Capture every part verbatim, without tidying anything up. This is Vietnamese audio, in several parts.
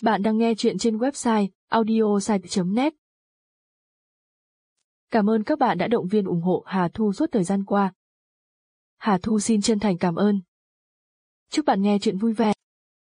Bạn đang nghe chuyện trên website audiosite chấm net. Cảm ơn các bạn đã động viên ủng hộ Hà Thu suốt thời gian qua. Hà Thu xin chân thành cảm ơn. Chúc bạn nghe chuyện vui vẻ.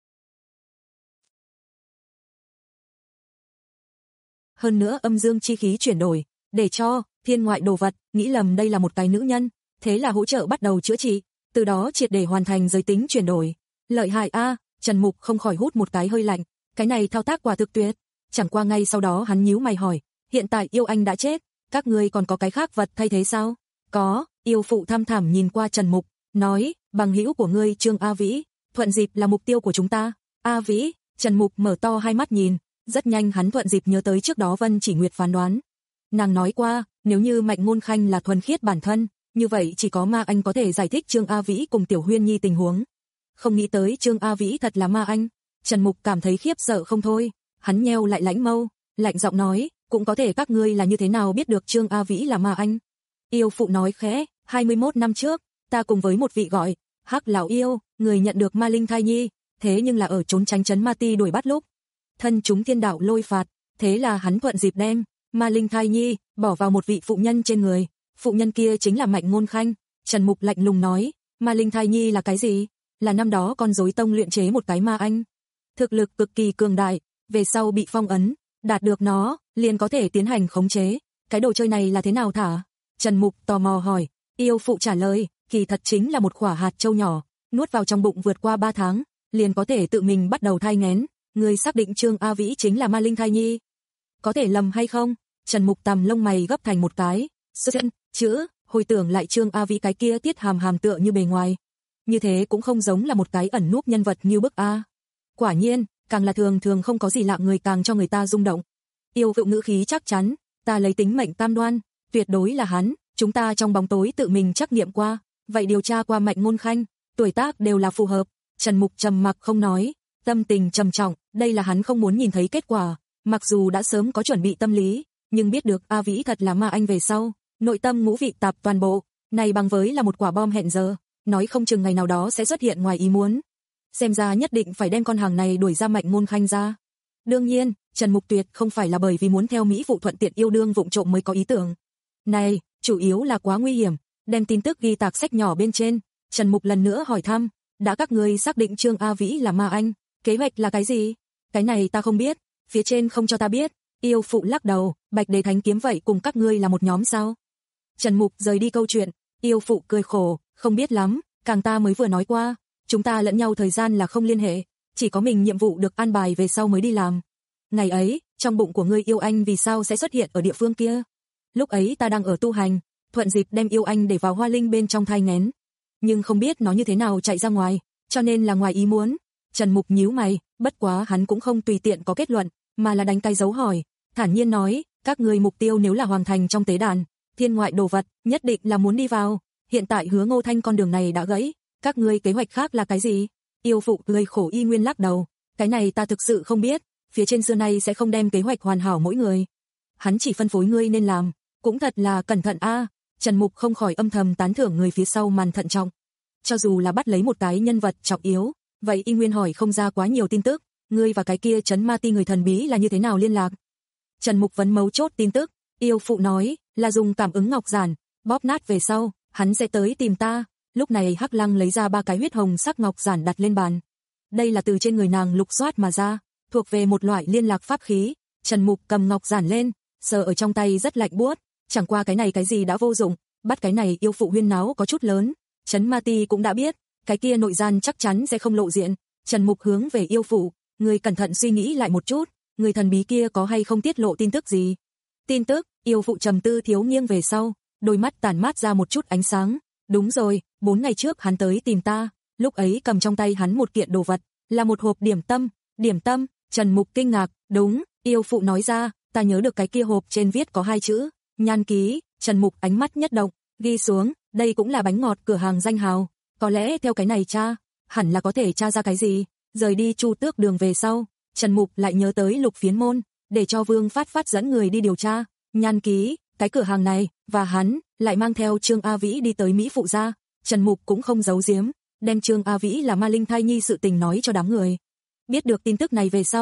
Hơn nữa âm dương chi khí chuyển đổi, để cho thiên ngoại đồ vật nghĩ lầm đây là một cái nữ nhân, thế là hỗ trợ bắt đầu chữa trị, từ đó triệt để hoàn thành giới tính chuyển đổi. Lợi hại a, à, Trần Mục không khỏi hút một cái hơi lạnh, cái này thao tác quả thực tuyệt. Chẳng qua ngay sau đó hắn nhíu mày hỏi, hiện tại yêu anh đã chết, các ngươi còn có cái khác vật thay thế sao? Có, yêu phụ thăm thẳm nhìn qua Trần Mục, nói, bằng hữu của ngươi Trương A Vĩ, thuận dịp là mục tiêu của chúng ta. A Vĩ, Trần Mục mở to hai mắt nhìn, rất nhanh hắn thuận dịp nhớ tới trước đó Vân Chỉ Nguyệt phán đoán. Nàng nói qua, nếu như Mạnh Ngôn Khanh là thuần khiết bản thân, như vậy chỉ có Ma Anh có thể giải thích Trương A Vĩ cùng Tiểu Huyên Nhi tình huống. Không nghĩ tới Trương A Vĩ thật là Ma Anh, Trần Mục cảm thấy khiếp sợ không thôi, hắn nheo lại lãnh mâu, lạnh giọng nói, cũng có thể các ngươi là như thế nào biết được Trương A Vĩ là Ma Anh? Yêu phụ nói khẽ, hai mươi mốt năm trước, ta cùng với một vị gọi Hắc lão yêu, người nhận được ma linh thai nhi, thế nhưng là ở trốn tránh trấn ma ti đuổi bắt lúc thân chúng thiên đạo lôi phạt, thế là hắn thuận dịp đem ma linh thai nhi bỏ vào một vị phụ nhân trên người, phụ nhân kia chính là Mạnh Ngôn Khanh. Trần Mục lạnh lùng nói, ma linh thai nhi là cái gì? Là năm đó con rối tông luyện chế một cái ma anh, thực lực cực kỳ cường đại, về sau bị phong ấn, đạt được nó, liền có thể tiến hành khống chế. Cái đồ chơi này là thế nào thả? Trần Mục tò mò hỏi, yêu phụ trả lời, kỳ thật chính là một quả hạt châu nhỏ, nuốt vào trong bụng vượt qua ba tháng, liền có thể tự mình bắt đầu thai nghén. Người xác định Trương A Vĩ chính là ma linh thai nhi? Có thể lầm hay không? Trần Mục tằm lông mày gấp thành một cái, chân, chữ, hồi tưởng lại Trương A Vĩ cái kia tiết hàm hàm tựa như bề ngoài. Như thế cũng không giống là một cái ẩn núp nhân vật như bức A. Quả nhiên, càng là thường thường không có gì lạ người càng cho người ta rung động. Yêu phụ ngữ khí chắc chắn, ta lấy tính mệnh tam đoan, tuyệt đối là hắn, chúng ta trong bóng tối tự mình trắc nghiệm qua, vậy điều tra qua Mạnh Ngôn Khanh, tuổi tác đều là phù hợp. Trần Mục trầm mặc không nói, tâm tình trầm trọng, đây là hắn không muốn nhìn thấy kết quả, mặc dù đã sớm có chuẩn bị tâm lý, nhưng biết được A Vĩ thật là Ma Anh về sau, nội tâm ngũ vị tạp toàn bộ, này bằng với là một quả bom hẹn giờ, nói không chừng ngày nào đó sẽ xuất hiện ngoài ý muốn. Xem ra nhất định phải đem con hàng này đuổi ra Mạnh Ngôn Khanh ra. Đương nhiên, Trần Mục tuyệt không phải là bởi vì muốn theo Mỹ phụ thuận tiện yêu đương vụng trộm mới có ý tưởng. Này, chủ yếu là quá nguy hiểm, đem tin tức ghi tạc sách nhỏ bên trên. Trần Mục lần nữa hỏi thăm, đã các ngươi xác định Trương A Vĩ là Ma Anh, kế hoạch là cái gì? Cái này ta không biết, phía trên không cho ta biết. Yêu phụ lắc đầu, Bạch Đế Thánh Kiếm vậy cùng các ngươi là một nhóm sao? Trần Mục rời đi câu chuyện, yêu phụ cười khổ, không biết lắm, càng ta mới vừa nói qua, chúng ta lẫn nhau thời gian là không liên hệ, chỉ có mình nhiệm vụ được an bài về sau mới đi làm. Ngày ấy, trong bụng của ngươi yêu anh vì sao sẽ xuất hiện ở địa phương kia? Lúc ấy ta đang ở tu hành, thuận dịp đem yêu anh để vào hoa linh bên trong thai nghén, nhưng không biết nó như thế nào chạy ra ngoài, cho nên là ngoài ý muốn. Trần Mục nhíu mày, bất quá hắn cũng không tùy tiện có kết luận, mà là đánh cái dấu hỏi, thản nhiên nói, các ngươi mục tiêu nếu là hoàn thành trong tế đàn, thiên ngoại đồ vật, nhất định là muốn đi vào. Hiện tại Hứa Ngô Thanh con đường này đã gãy, các ngươi kế hoạch khác là cái gì? Yêu phụ cười khổ y nguyên lắc đầu, cái này ta thực sự không biết, phía trên xưa nay sẽ không đem kế hoạch hoàn hảo mỗi người. Hắn chỉ phân phối ngươi nên làm, cũng thật là cẩn thận a. À. Trần Mục không khỏi âm thầm tán thưởng người phía sau màn thận trọng. Cho dù là bắt lấy một cái nhân vật trọng yếu, vậy y nguyên hỏi không ra quá nhiều tin tức, ngươi và cái kia trấn ma ti người thần bí là như thế nào liên lạc? Trần Mục vấn mấu chốt tin tức, yêu phụ nói, là dùng cảm ứng ngọc giản, bóp nát về sau, hắn sẽ tới tìm ta. Lúc này Hắc Lăng lấy ra ba cái huyết hồng sắc ngọc giản đặt lên bàn. Đây là từ trên người nàng lục soát mà ra, thuộc về một loại liên lạc pháp khí. Trần Mục cầm ngọc giản lên, sờ ở trong tay rất lạnh buốt, chẳng qua cái này cái gì đã vô dụng, bắt cái này yêu phụ huyên náo có chút lớn. Trấn Ma Ti cũng đã biết, cái kia nội gian chắc chắn sẽ không lộ diện. Trần Mục hướng về yêu phụ, người cẩn thận suy nghĩ lại một chút, người thần bí kia có hay không tiết lộ tin tức gì? Tin tức? Yêu phụ trầm tư thiếu nghiêng về sau, đôi mắt tản mát ra một chút ánh sáng. Đúng rồi, bốn ngày trước hắn tới tìm ta, lúc ấy cầm trong tay hắn một kiện đồ vật, là một hộp điểm tâm. Điểm tâm? Trần Mục kinh ngạc, đúng, yêu phụ nói ra, ta nhớ được cái kia hộp trên viết có hai chữ, Nhan Ký. Trần Mục ánh mắt nhất động, ghi xuống, đây cũng là bánh ngọt cửa hàng danh hào, có lẽ theo cái này tra, hẳn là có thể tra ra cái gì. Rời đi Chu Tước Đường về sau, Trần Mục lại nhớ tới Lục Phiến Môn, để cho Vương Phát Phát dẫn người đi điều tra. Nhan Ký, cái cửa hàng này, và hắn lại mang theo Trương A Vĩ đi tới Mỹ phụ gia. Trần Mục cũng không giấu giếm, đem Trương A Vĩ là ma linh thai nhi sự tình nói cho đám người. Biết được tin tức này về sau,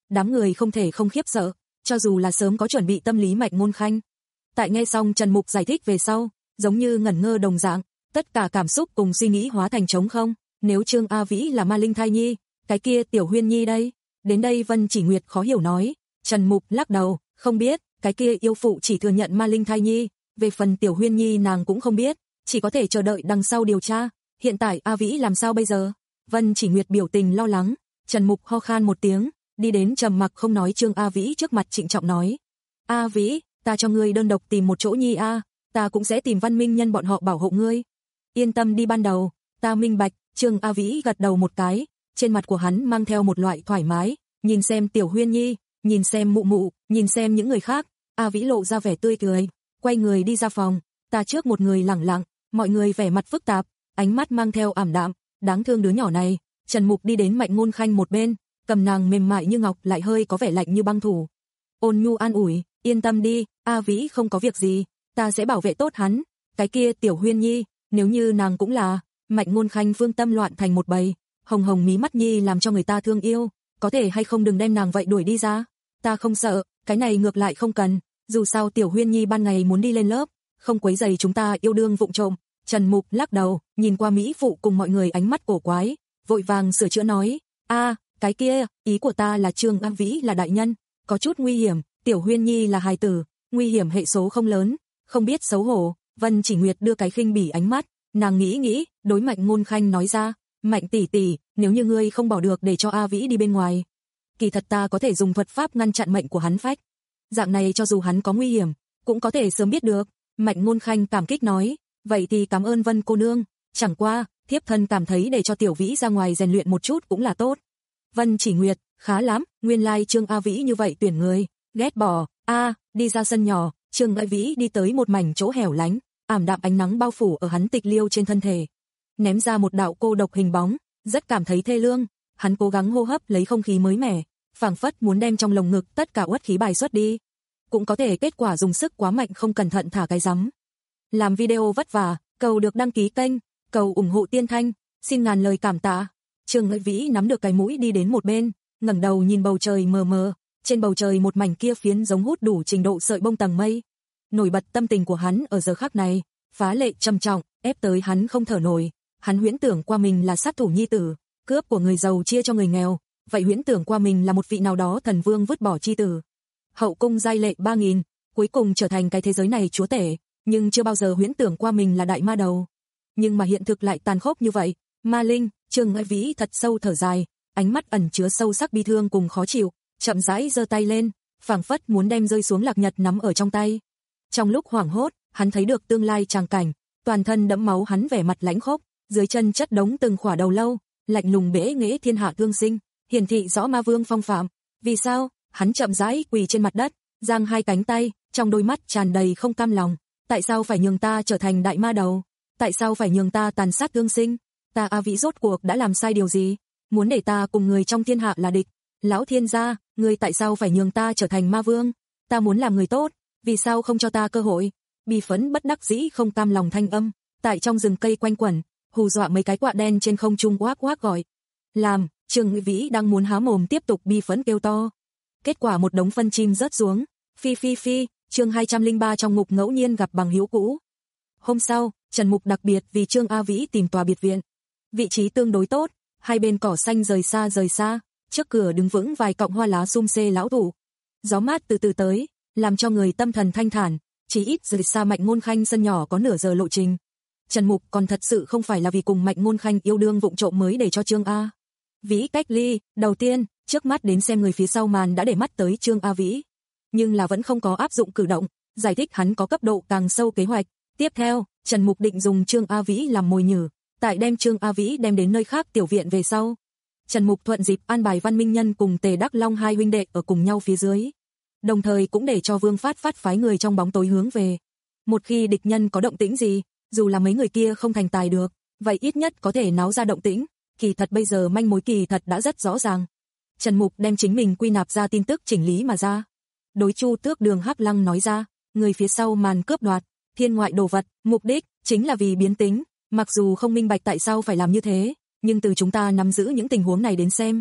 đám người không thể không khiếp sợ, cho dù là sớm có chuẩn bị tâm lý Mạnh Ngôn Khanh. Tại nghe xong Trần Mục giải thích về sau, giống như ngẩn ngơ đồng dạng, tất cả cảm xúc cùng suy nghĩ hóa thành trống không, nếu Trương A Vĩ là ma linh thai nhi, cái kia Tiểu Huyên Nhi đây? Đến đây Vân Chỉ Nguyệt khó hiểu nói, Trần Mục lắc đầu, không biết, cái kia yêu phụ chỉ thừa nhận ma linh thai nhi, về phần Tiểu Huyên Nhi nàng cũng không biết, chỉ có thể chờ đợi đằng sau điều tra, hiện tại A Vĩ làm sao bây giờ? Vân Chỉ Nguyệt biểu tình lo lắng, Trần Mục ho khan một tiếng, đi đến trầm mặc không nói Trương A Vĩ trước mặt trịnh trọng nói, A Vĩ, ta cho ngươi đơn độc tìm một chỗ nhi a, ta cũng sẽ tìm Văn Minh Nhân bọn họ bảo hộ ngươi. Yên tâm đi ban đầu, ta minh bạch, Trương A Vĩ gật đầu một cái, trên mặt của hắn mang theo một loại thoải mái, nhìn xem Tiểu Huyên Nhi, nhìn xem mụ mụ, nhìn xem những người khác, A Vĩ lộ ra vẻ tươi cười, quay người đi ra phòng, ta trước một người lẳng lặng, mọi người vẻ mặt phức tạp, ánh mắt mang theo ảm đạm, đáng thương đứa nhỏ này. Trần Mục đi đến Mạnh Ngôn Khanh một bên, cầm nàng mềm mại như ngọc lại hơi có vẻ lạnh như băng thủ. Ôn nhu an ủi, yên tâm đi, A Vĩ không có việc gì, ta sẽ bảo vệ tốt hắn. Cái kia Tiểu Huyên Nhi, nếu như nàng cũng là, Mạnh Ngôn Khanh phương tâm loạn thành một bầy, hồng hồng mí mắt nhi làm cho người ta thương yêu, có thể hay không đừng đem nàng vậy đuổi đi ra. Ta không sợ, cái này ngược lại không cần, dù sao Tiểu Huyên Nhi ban ngày muốn đi lên lớp, không quấy rầy chúng ta yêu đương vụng trộm. Trần Mục lắc đầu, nhìn qua mỹ phụ cùng mọi người ánh mắt cổ quái, vội vàng sửa chữa nói, a, cái kia, ý của ta là Trương A Vĩ là đại nhân, có chút nguy hiểm, Tiểu Huyên Nhi là hài tử, nguy hiểm hệ số không lớn, không biết xấu hổ. Vân Chỉ Nguyệt đưa cái khinh bỉ ánh mắt, nàng nghĩ nghĩ, đối Mạnh Ngôn Khanh nói ra, Mạnh tỷ tỷ, nếu như ngươi không bỏ được để cho A Vĩ đi bên ngoài, kỳ thật ta có thể dùng thuật pháp ngăn chặn mệnh của hắn phách. Dạng này cho dù hắn có nguy hiểm, cũng có thể sớm biết được. Mạnh Ngôn Khanh cảm kích nói, vậy thì cảm ơn Vân cô nương, chẳng qua, thiếp thân cảm thấy để cho Tiểu Vĩ ra ngoài rèn luyện một chút cũng là tốt. Vân Chỉ Nguyệt, khá lắm, nguyên lai Trương A Vĩ như vậy tuyển người, ghét bỏ. A, đi ra sân nhỏ, Trương A Vĩ đi tới một mảnh chỗ hẻo lánh, ảm đạm ánh nắng bao phủ ở hắn tịch liêu trên thân thể, ném ra một đạo cô độc hình bóng, rất cảm thấy thê lương. Hắn cố gắng hô hấp lấy không khí mới mẻ, phảng phất muốn đem trong lồng ngực tất cả uất khí bài xuất đi. Cũng có thể kết quả dùng sức quá mạnh không cẩn thận thả cái rắm. Làm video vất vả, cầu được đăng ký kênh, cầu ủng hộ Tiên Thanh, xin ngàn lời cảm tạ. Trương A Vĩ nắm được cái mũi đi đến một bên, ngẩng đầu nhìn bầu trời mờ mờ, trên bầu trời một mảnh kia phiến giống hút đủ trình độ sợi bông tầng mây. Nổi bật tâm tình của hắn ở giờ khắc này, phá lệ trầm trọng, ép tới hắn không thở nổi. Hắn huyễn tưởng qua mình là sát thủ nhi tử, cướp của người giàu chia cho người nghèo, vậy huyễn tưởng qua mình là một vị nào đó thần vương vứt bỏ chi tử. Hậu cung giai lệ ba nghìn, cuối cùng trở thành cái thế giới này chúa tể, nhưng chưa bao giờ huyễn tưởng qua mình là đại ma đầu. Nhưng mà hiện thực lại tàn khốc như vậy. Ma linh, Trương A Vĩ thật sâu thở dài, ánh mắt ẩn chứa sâu sắc bi thương cùng khó chịu, chậm rãi giơ tay lên, phảng phất muốn đem rơi xuống lạc nhật nắm ở trong tay. Trong lúc hoảng hốt, hắn thấy được tương lai tràng cảnh, toàn thân đẫm máu hắn vẻ mặt lãnh khốc, dưới chân chất đống từng khỏa đầu lâu, lạnh lùng bẽ nghễ thiên hạ thương sinh, hiển thị rõ ma vương phong phạm. Vì sao? Hắn chậm rãi quỳ trên mặt đất, giang hai cánh tay, trong đôi mắt tràn đầy không cam lòng. Tại sao phải nhường ta trở thành đại ma đầu? Tại sao phải nhường ta tàn sát thương sinh? Ta A Vĩ rốt cuộc đã làm sai điều gì? Muốn để ta cùng người trong thiên hạ là địch? Lão thiên gia, ngươi tại sao phải nhường ta trở thành ma vương? Ta muốn làm người tốt, vì sao không cho ta cơ hội? Bi phẫn bất đắc dĩ không cam lòng thanh âm, tại trong rừng cây quanh quẩn, hù dọa mấy cái quạ đen trên không trung oác oác gọi. Làm, Trương A Vĩ đang muốn há mồm tiếp tục bi phẫn kêu to. Kết quả một đống phân chim rớt xuống. Phi phi phi, chương hai trăm lẻ ba trong ngục ngẫu nhiên gặp bằng hữu cũ. Hôm sau, Trần Mục đặc biệt vì Trương A Vĩ tìm tòa biệt viện. Vị trí tương đối tốt, hai bên cỏ xanh rời xa rời xa, trước cửa đứng vững vài cọng hoa lá sum xê lão thụ. Gió mát từ từ tới, làm cho người tâm thần thanh thản, chỉ ít rời xa Mạnh Ngôn Khanh sân nhỏ có nửa giờ lộ trình. Trần Mục còn thật sự không phải là vì cùng Mạnh Ngôn Khanh yêu đương vụng trộm mới để cho Trương A Vĩ cách ly. Đầu tiên, trước mắt đến xem người phía sau màn đã để mắt tới Trương A Vĩ, nhưng là vẫn không có áp dụng cử động, giải thích hắn có cấp độ càng sâu kế hoạch. Tiếp theo, Trần Mục định dùng Trương A Vĩ làm mồi nhử, tại đem Trương A Vĩ đem đến nơi khác tiểu viện về sau. Trần Mục thuận dịp an bài Văn Minh Nhân cùng Tề Đắc Long hai huynh đệ ở cùng nhau phía dưới, đồng thời cũng để cho Vương Phát Phát phái người trong bóng tối hướng về. Một khi địch nhân có động tĩnh gì, dù là mấy người kia không thành tài được, vậy ít nhất có thể náo ra động tĩnh. Kỳ thật bây giờ manh mối kỳ thật đã rất rõ ràng. Trần Mục đem chính mình quy nạp ra tin tức chỉnh lý mà ra. Đối Chu Tước Đường Hắc Lăng nói ra, người phía sau màn cướp đoạt thiên ngoại đồ vật, mục đích chính là vì biến tính, mặc dù không minh bạch tại sao phải làm như thế, nhưng từ chúng ta nắm giữ những tình huống này đến xem,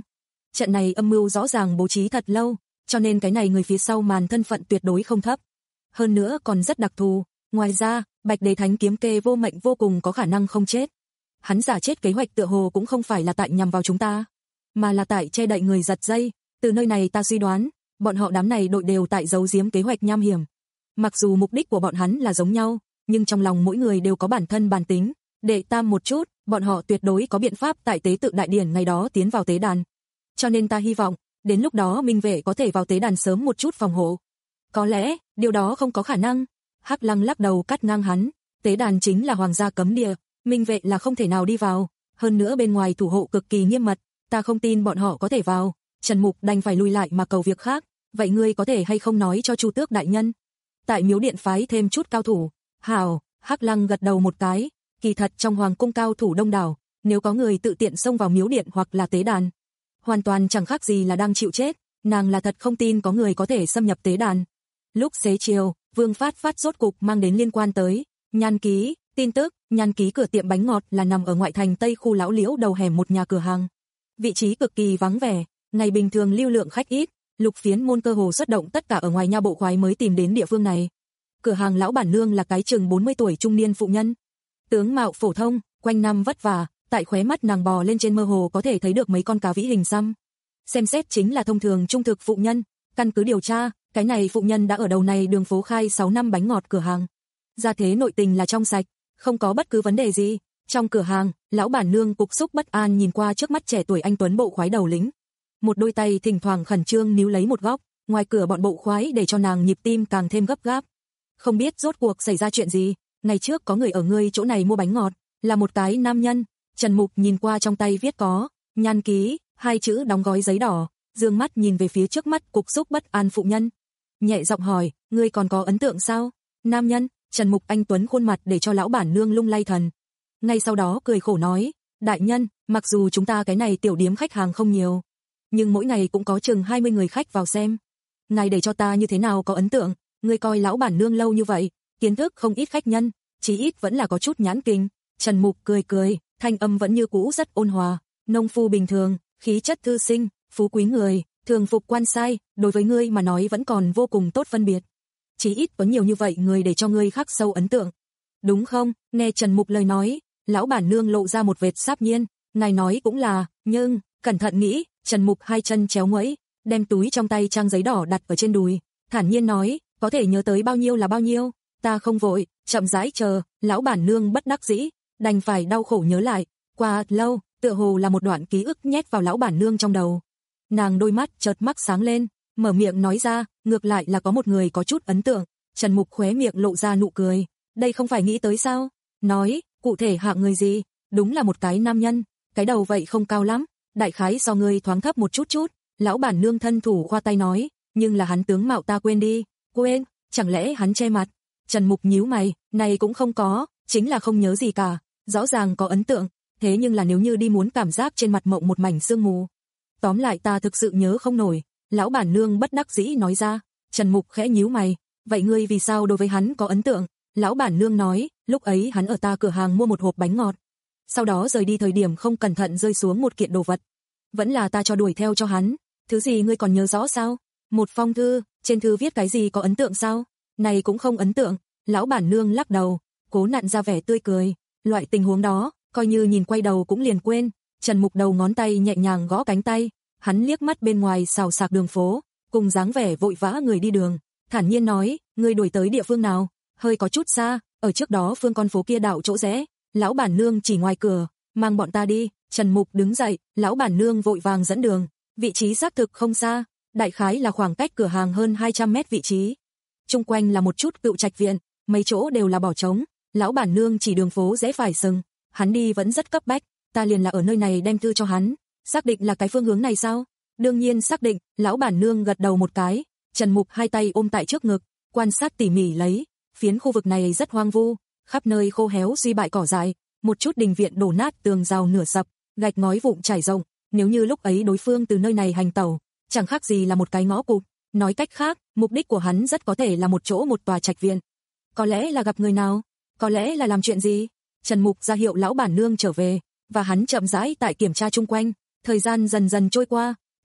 trận này âm mưu rõ ràng bố trí thật lâu, cho nên cái này người phía sau màn thân phận tuyệt đối không thấp. Hơn nữa còn rất đặc thù, ngoài ra, Bạch Đế Thánh kiếm kê vô mệnh vô cùng có khả năng không chết. Hắn giả chết kế hoạch tựa hồ cũng không phải là tại nhằm vào chúng ta, mà là tại che đậy người giật dây, từ nơi này ta suy đoán, bọn họ đám này đội đều tại giấu giếm kế hoạch nham hiểm. Mặc dù mục đích của bọn hắn là giống nhau, nhưng trong lòng mỗi người đều có bản thân bản tính, đệ tam một chút, bọn họ tuyệt đối có biện pháp tại tế tự đại điển ngày đó tiến vào tế đàn. Cho nên ta hy vọng, đến lúc đó minh vệ có thể vào tế đàn sớm một chút phòng hộ. Có lẽ, điều đó không có khả năng. Hắc Lăng lắc đầu cắt ngang hắn, tế đàn chính là hoàng gia cấm địa, minh vệ là không thể nào đi vào, hơn nữa bên ngoài thủ hộ cực kỳ nghiêm mật, ta không tin bọn họ có thể vào. Trần Mục đành phải lùi lại mà cầu việc khác, vậy ngươi có thể hay không nói cho Chu Tước đại nhân, tại miếu điện phái thêm chút cao thủ. Hảo, Hắc Lăng gật đầu một cái, kỳ thật trong hoàng cung cao thủ đông đảo, nếu có người tự tiện xông vào miếu điện hoặc là tế đàn, hoàn toàn chẳng khác gì là đang chịu chết, nàng là thật không tin có người có thể xâm nhập tế đàn. Lúc xế chiều, Vương Phát Phát rốt cục mang đến liên quan tới Nhan Ký tin tức. Nhan Ký cửa tiệm bánh ngọt là nằm ở ngoại thành Tây khu lão liễu đầu hẻm một nhà cửa hàng, vị trí cực kỳ vắng vẻ, ngày bình thường lưu lượng khách ít, Lục Phiến môn cơ hồ xuất động tất cả ở ngoài nha bộ khoái mới tìm đến địa phương này. Cửa hàng lão bản nương là cái chừng bốn mươi tuổi trung niên phụ nhân, tướng mạo phổ thông, quanh năm vất vả, tại khóe mắt nàng bò lên trên mơ hồ có thể thấy được mấy con cá vĩ hình xăm. Xem xét chính là thông thường trung thực phụ nhân, căn cứ điều tra, cái này phụ nhân đã ở đầu này đường phố khai sáu năm bánh ngọt cửa hàng. Gia thế nội tình là trong sạch, không có bất cứ vấn đề gì. Trong cửa hàng, lão bản nương cục xúc bất an nhìn qua trước mắt trẻ tuổi anh tuấn bộ khoái đầu lĩnh. Một đôi tay thỉnh thoảng khẩn trương níu lấy một góc, ngoài cửa bọn bộ khoái để cho nàng nhịp tim càng thêm gấp gáp. Không biết rốt cuộc xảy ra chuyện gì, ngày trước có người ở ngươi chỗ này mua bánh ngọt, là một cái nam nhân. Trần Mục nhìn qua trong tay viết có Nhan Ký hai chữ đóng gói giấy đỏ, dương mắt nhìn về phía trước mắt cục xúc bất an phụ nhân, nhẹ giọng hỏi, ngươi còn có ấn tượng sao? Nam nhân. Trần Mục anh tuấn khuôn mặt để cho lão bản nương lung lay thần. Ngay sau đó cười khổ nói, đại nhân, mặc dù chúng ta cái này tiểu điếm khách hàng không nhiều, nhưng mỗi ngày cũng có chừng hai mươi người khách vào xem. Ngài để cho ta như thế nào có ấn tượng, ngươi coi lão bản nương lâu như vậy, kiến thức không ít khách nhân, chí ít vẫn là có chút nhãn kinh. Trần Mục cười cười, thanh âm vẫn như cũ rất ôn hòa, nông phu bình thường, khí chất thư sinh, phú quý người, thường phục quan sai, đối với ngươi mà nói vẫn còn vô cùng tốt phân biệt. Chí ít có nhiều như vậy người để cho ngươi khắc sâu ấn tượng. Đúng không? Nghe Trần Mục lời nói, lão bản nương lộ ra một vệt sáp nhiên, ngài nói cũng là, nhưng, cẩn thận nghĩ. Trần Mục hai chân chéo nguẫy, đem túi trong tay trang giấy đỏ đặt ở trên đùi, thản nhiên nói, có thể nhớ tới bao nhiêu là bao nhiêu, ta không vội, chậm rãi chờ. Lão bản nương bất đắc dĩ, đành phải đau khổ nhớ lại, qua lâu, tựa hồ là một đoạn ký ức nhét vào lão bản nương trong đầu. Nàng đôi mắt chợt mắc sáng lên, mở miệng nói ra, ngược lại là có một người có chút ấn tượng. Trần Mục khóe miệng lộ ra nụ cười, đây không phải nghĩ tới sao? Nói, cụ thể hạng người gì? Đúng là một cái nam nhân, cái đầu vậy không cao lắm, đại khái so người thoáng thấp một chút chút. Lão bản nương thân thủ khoa tay nói, nhưng là hắn tướng mạo ta quên đi. Quên? Chẳng lẽ hắn che mặt? Trần Mục nhíu mày, này cũng không có, chính là không nhớ gì cả, rõ ràng có ấn tượng, thế nhưng là nếu như đi muốn cảm giác trên mặt mộng một mảnh sương mù. Tóm lại ta thực sự nhớ không nổi. Lão bản nương bất đắc dĩ nói ra. Trần Mục khẽ nhíu mày, vậy ngươi vì sao đối với hắn có ấn tượng? Lão bản nương nói, lúc ấy hắn ở ta cửa hàng mua một hộp bánh ngọt, sau đó rời đi thời điểm không cẩn thận rơi xuống một kiện đồ vật, vẫn là ta cho đuổi theo cho hắn. Thứ gì ngươi còn nhớ rõ sao? Một phong thư, trên thư viết cái gì có ấn tượng sao? Này cũng không ấn tượng. Lão bản nương lắc đầu, cố nặn ra vẻ tươi cười, loại tình huống đó, coi như nhìn quay đầu cũng liền quên. Trần Mục đầu ngón tay nhẹ nhàng gõ cánh tay, hắn liếc mắt bên ngoài xào xạc đường phố, cùng dáng vẻ vội vã người đi đường, thản nhiên nói, ngươi đuổi tới địa phương nào? Hơi có chút xa, ở trước đó phương con phố kia đảo chỗ rẽ. Lão bản nương chỉ ngoài cửa, mang bọn ta đi. Trần Mục đứng dậy, lão bản nương vội vàng dẫn đường, vị trí xác thực không xa, đại khái là khoảng cách cửa hàng hơn hai trăm mét vị trí. Chung quanh là một chút cựu trạch viện, mấy chỗ đều là bỏ trống. Lão bản nương chỉ đường phố rẽ phải sừng, hắn đi vẫn rất cấp bách, ta liền là ở nơi này đem thư cho hắn. Xác định là cái phương hướng này sao? Đương nhiên xác định. Lão bản nương gật đầu một cái. Trần Mục hai tay ôm tại trước ngực, quan sát tỉ mỉ lấy. Phiến khu vực này rất hoang vu, khắp nơi khô héo suy bại cỏ dại, một chút đình viện đổ nát, tường rào nửa sập, gạch ngói vụn trải rộng. Nếu như lúc ấy đối phương từ nơi này hành tẩu, chẳng khác gì là một cái ngõ cụt. Nói cách khác, mục đích của hắn rất có thể là một chỗ một tòa trạch viện. Có lẽ là gặp người nào, có lẽ là làm chuyện gì. Trần Mục ra hiệu lão bản nương trở về, và hắn chậm rãi tại kiểm tra chung quanh. Thời gian dần dần trôi qua,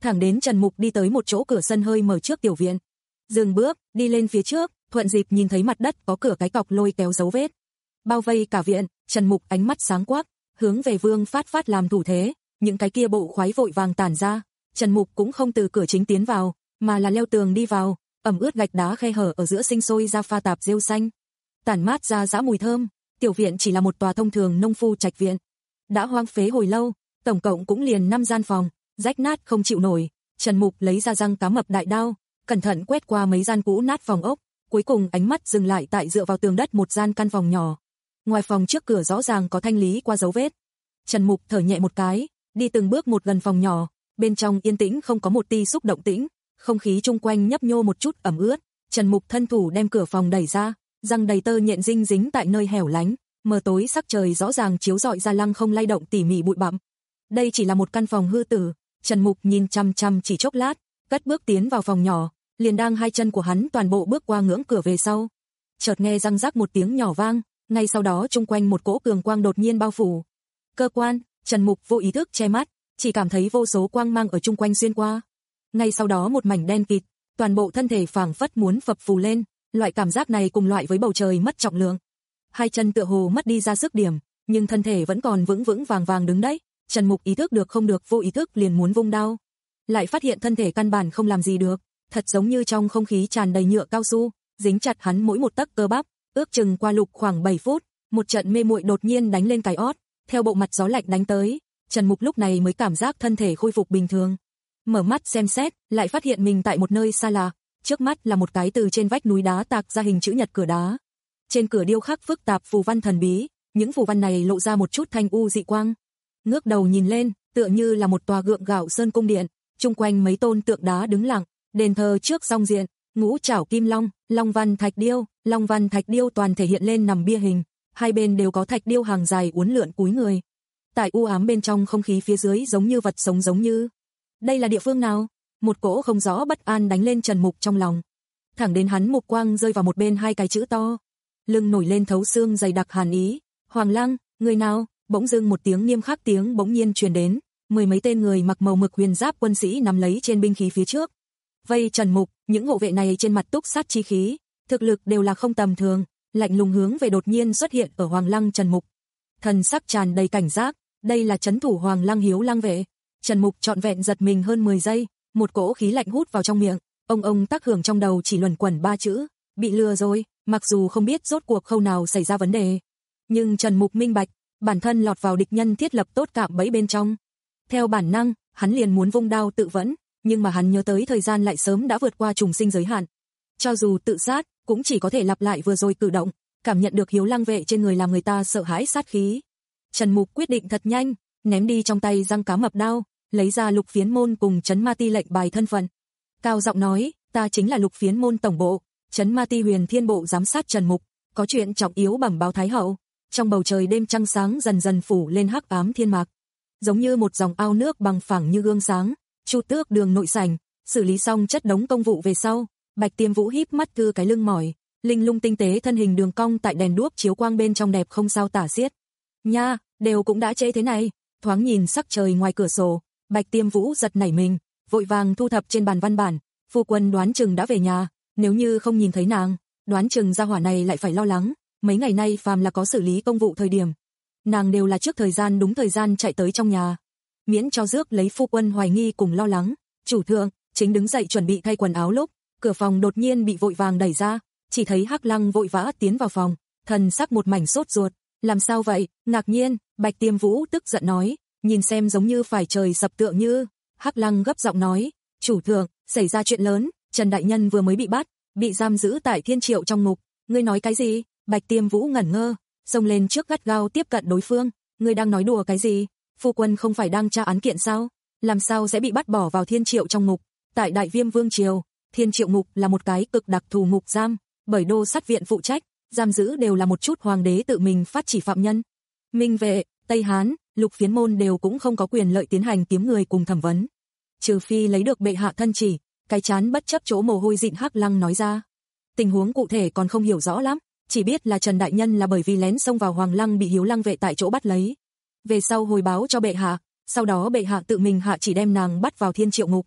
thẳng đến Trần Mục đi tới một chỗ cửa sân hơi mở trước tiểu viện. Dừng bước, đi lên phía trước, thuận dịp nhìn thấy mặt đất có cửa cái cọc lôi kéo dấu vết. Bao vây cả viện, Trần Mục ánh mắt sáng quắc, hướng về Vương Phát Phát làm thủ thế, những cái kia bộ khoái vội vàng tản ra. Trần Mục cũng không từ cửa chính tiến vào, mà là leo tường đi vào, ẩm ướt gạch đá khe hở ở giữa sinh sôi ra pha tạp rêu xanh, tản mát ra dã mùi thơm. Tiểu viện chỉ là một tòa thông thường nông phu trạch viện, đã hoang phế hồi lâu, tổng cộng cũng liền năm gian phòng, rách nát không chịu nổi. Trần Mục lấy ra răng cá mập đại đao, cẩn thận quét qua mấy gian cũ nát phòng ốc, cuối cùng ánh mắt dừng lại tại dựa vào tường đất một gian căn phòng nhỏ. Ngoài phòng trước cửa rõ ràng có thanh lý qua dấu vết. Trần Mục thở nhẹ một cái, đi từng bước một gần phòng nhỏ, bên trong yên tĩnh không có một tia xúc động tĩnh, không khí chung quanh nhấp nhô một chút ẩm ướt. Trần Mục thân thủ đem cửa phòng đẩy ra, răng đầy tơ nhện dinh dính tại nơi hẻo lánh, mờ tối sắc trời rõ ràng chiếu rọi ra lăng không lay động tỉ mỉ bụi bặm. Đây chỉ là một căn phòng hư tử. Trần Mục nhìn chăm chăm chỉ chốc lát, cất bước tiến vào phòng nhỏ, liền đang hai chân của hắn toàn bộ bước qua ngưỡng cửa về sau. Chợt nghe răng rắc một tiếng nhỏ vang, ngay sau đó chung quanh một cỗ cường quang đột nhiên bao phủ. Cơ quan, Trần Mục vô ý thức che mắt, chỉ cảm thấy vô số quang mang ở chung quanh xuyên qua. Ngay sau đó một mảnh đen kịt, toàn bộ thân thể phảng phất muốn phập phù lên, loại cảm giác này cùng loại với bầu trời mất trọng lượng. Hai chân tựa hồ mất đi ra sức điểm, nhưng thân thể vẫn còn vững vững vàng vàng đứng đấy. Trần Mục ý thức được không được, vô ý thức liền muốn vung đao, lại phát hiện thân thể căn bản không làm gì được, thật giống như trong không khí tràn đầy nhựa cao su, dính chặt hắn mỗi một tấc cơ bắp. Ước chừng qua lục khoảng bảy phút, một trận mê muội đột nhiên đánh lên cái ót, theo bộ mặt gió lạnh đánh tới, Trần Mục lúc này mới cảm giác thân thể khôi phục bình thường. Mở mắt xem xét, lại phát hiện mình tại một nơi xa lạ, trước mắt là một cái từ trên vách núi đá tạc ra hình chữ nhật cửa đá. Trên cửa điêu khắc phức tạp phù văn thần bí, những phù văn này lộ ra một chút thanh u dị quang. Ngước đầu nhìn lên, tựa như là một tòa gượng gạo sơn cung điện, chung quanh mấy tôn tượng đá đứng lặng, đền thờ trước song diện, ngũ trảo kim long, long văn thạch điêu, long văn thạch điêu toàn thể hiện lên nằm bia hình, hai bên đều có thạch điêu hàng dài uốn lượn cúi người. Tại u ám bên trong không khí phía dưới giống như vật sống giống như. Đây là địa phương nào? Một cỗ không rõ bất an đánh lên Trần Mục trong lòng. Thẳng đến hắn mục quang rơi vào một bên hai cái chữ to, lưng nổi lên thấu xương dày đặc hàn ý. Hoàng Lăng, người nào? Bỗng dưng một tiếng nghiêm khắc tiếng bỗng nhiên truyền đến, mười mấy tên người mặc màu mực huyền giáp quân sĩ nắm lấy trên binh khí phía trước. Vây Trần Mục, những hộ vệ này trên mặt túc sát chi khí, thực lực đều là không tầm thường, lạnh lùng hướng về đột nhiên xuất hiện ở Hoàng Lăng Trần Mục. Thần sắc tràn đầy cảnh giác, đây là trấn thủ Hoàng Lăng Hiếu Lăng vệ. Trần Mục trọn vẹn giật mình hơn mười giây, một cỗ khí lạnh hút vào trong miệng, ông ông tác hưởng trong đầu chỉ luẩn quẩn ba chữ, bị lừa rồi. Mặc dù không biết rốt cuộc khâu nào xảy ra vấn đề, nhưng Trần Mục minh bạch, bản thân lọt vào địch nhân thiết lập tốt cạm bẫy bên trong. Theo bản năng, hắn liền muốn vung đao tự vẫn, nhưng mà hắn nhớ tới thời gian lại sớm đã vượt qua trùng sinh giới hạn. Cho dù tự sát, cũng chỉ có thể lặp lại vừa rồi cử động, cảm nhận được Hiếu Lăng vệ trên người làm người ta sợ hãi sát khí. Trần Mục quyết định thật nhanh, ném đi trong tay răng cá mập đao, lấy ra Lục Phiến môn cùng Trấn Ma Ti lệnh bài thân phận. Cao giọng nói, ta chính là Lục Phiến môn tổng bộ, Trấn Ma Ti Huyền Thiên bộ giám sát Trần Mục, có chuyện trọng yếu bẩm báo Thái hậu. Trong bầu trời đêm trăng sáng dần dần phủ lên hắc ám thiên mạc, giống như một dòng ao nước bằng phẳng như gương sáng. Chu Tước đường nội sảnh, xử lý xong chất đống công vụ về sau, Bạch Tiêm Vũ híp mắt cư cái lưng mỏi, linh lung tinh tế thân hình đường cong tại đèn đuốc chiếu quang bên trong đẹp không sao tả xiết. Nha, đều cũng đã trễ thế này. Thoáng nhìn sắc trời ngoài cửa sổ, Bạch Tiêm Vũ giật nảy mình, vội vàng thu thập trên bàn văn bản. Phu quân đoán chừng đã về nhà, nếu như không nhìn thấy nàng, đoán chừng gia hỏa này lại phải lo lắng. Mấy ngày nay phàm là có xử lý công vụ thời điểm, nàng đều là trước thời gian đúng thời gian chạy tới trong nhà, miễn cho rước lấy phu quân hoài nghi cùng lo lắng. Chủ thượng, chính đứng dậy chuẩn bị thay quần áo lúc, cửa phòng đột nhiên bị vội vàng đẩy ra, chỉ thấy Hắc Lăng vội vã tiến vào phòng, thần sắc một mảnh sốt ruột. Làm sao vậy? Ngạc nhiên, Bạch Tiêm Vũ tức giận nói, nhìn xem giống như phải trời sập tựa như. Hắc Lăng gấp giọng nói, chủ thượng, xảy ra chuyện lớn, Trần đại nhân vừa mới bị bắt, bị giam giữ tại Thiên Triệu trong ngục. Ngươi nói cái gì? Bạch Tiêm Vũ ngẩn ngơ, xông lên trước gắt gao tiếp cận đối phương. Ngươi đang nói đùa cái gì? Phu quân không phải đang tra án kiện sao? Làm sao sẽ bị bắt bỏ vào Thiên Triệu trong ngục? Tại Đại Viêm Vương triều, Thiên Triệu ngục là một cái cực đặc thù ngục giam, bởi đô sát viện phụ trách, giam giữ đều là một chút hoàng đế tự mình phát chỉ phạm nhân. Minh vệ, Tây Hán, Lục Phiến môn đều cũng không có quyền lợi tiến hành kiếm người cùng thẩm vấn, trừ phi lấy được bệ hạ thân chỉ. Cái chán bất chấp chỗ mồ hôi dịn Hắc Lăng nói ra. Tình huống cụ thể còn không hiểu rõ lắm, chỉ biết là Trần đại nhân là bởi vì lén xông vào Hoàng Lăng bị Hiếu Lăng vệ tại chỗ bắt lấy, về sau hồi báo cho bệ hạ, sau đó bệ hạ tự mình hạ chỉ đem nàng bắt vào Thiên Triệu ngục.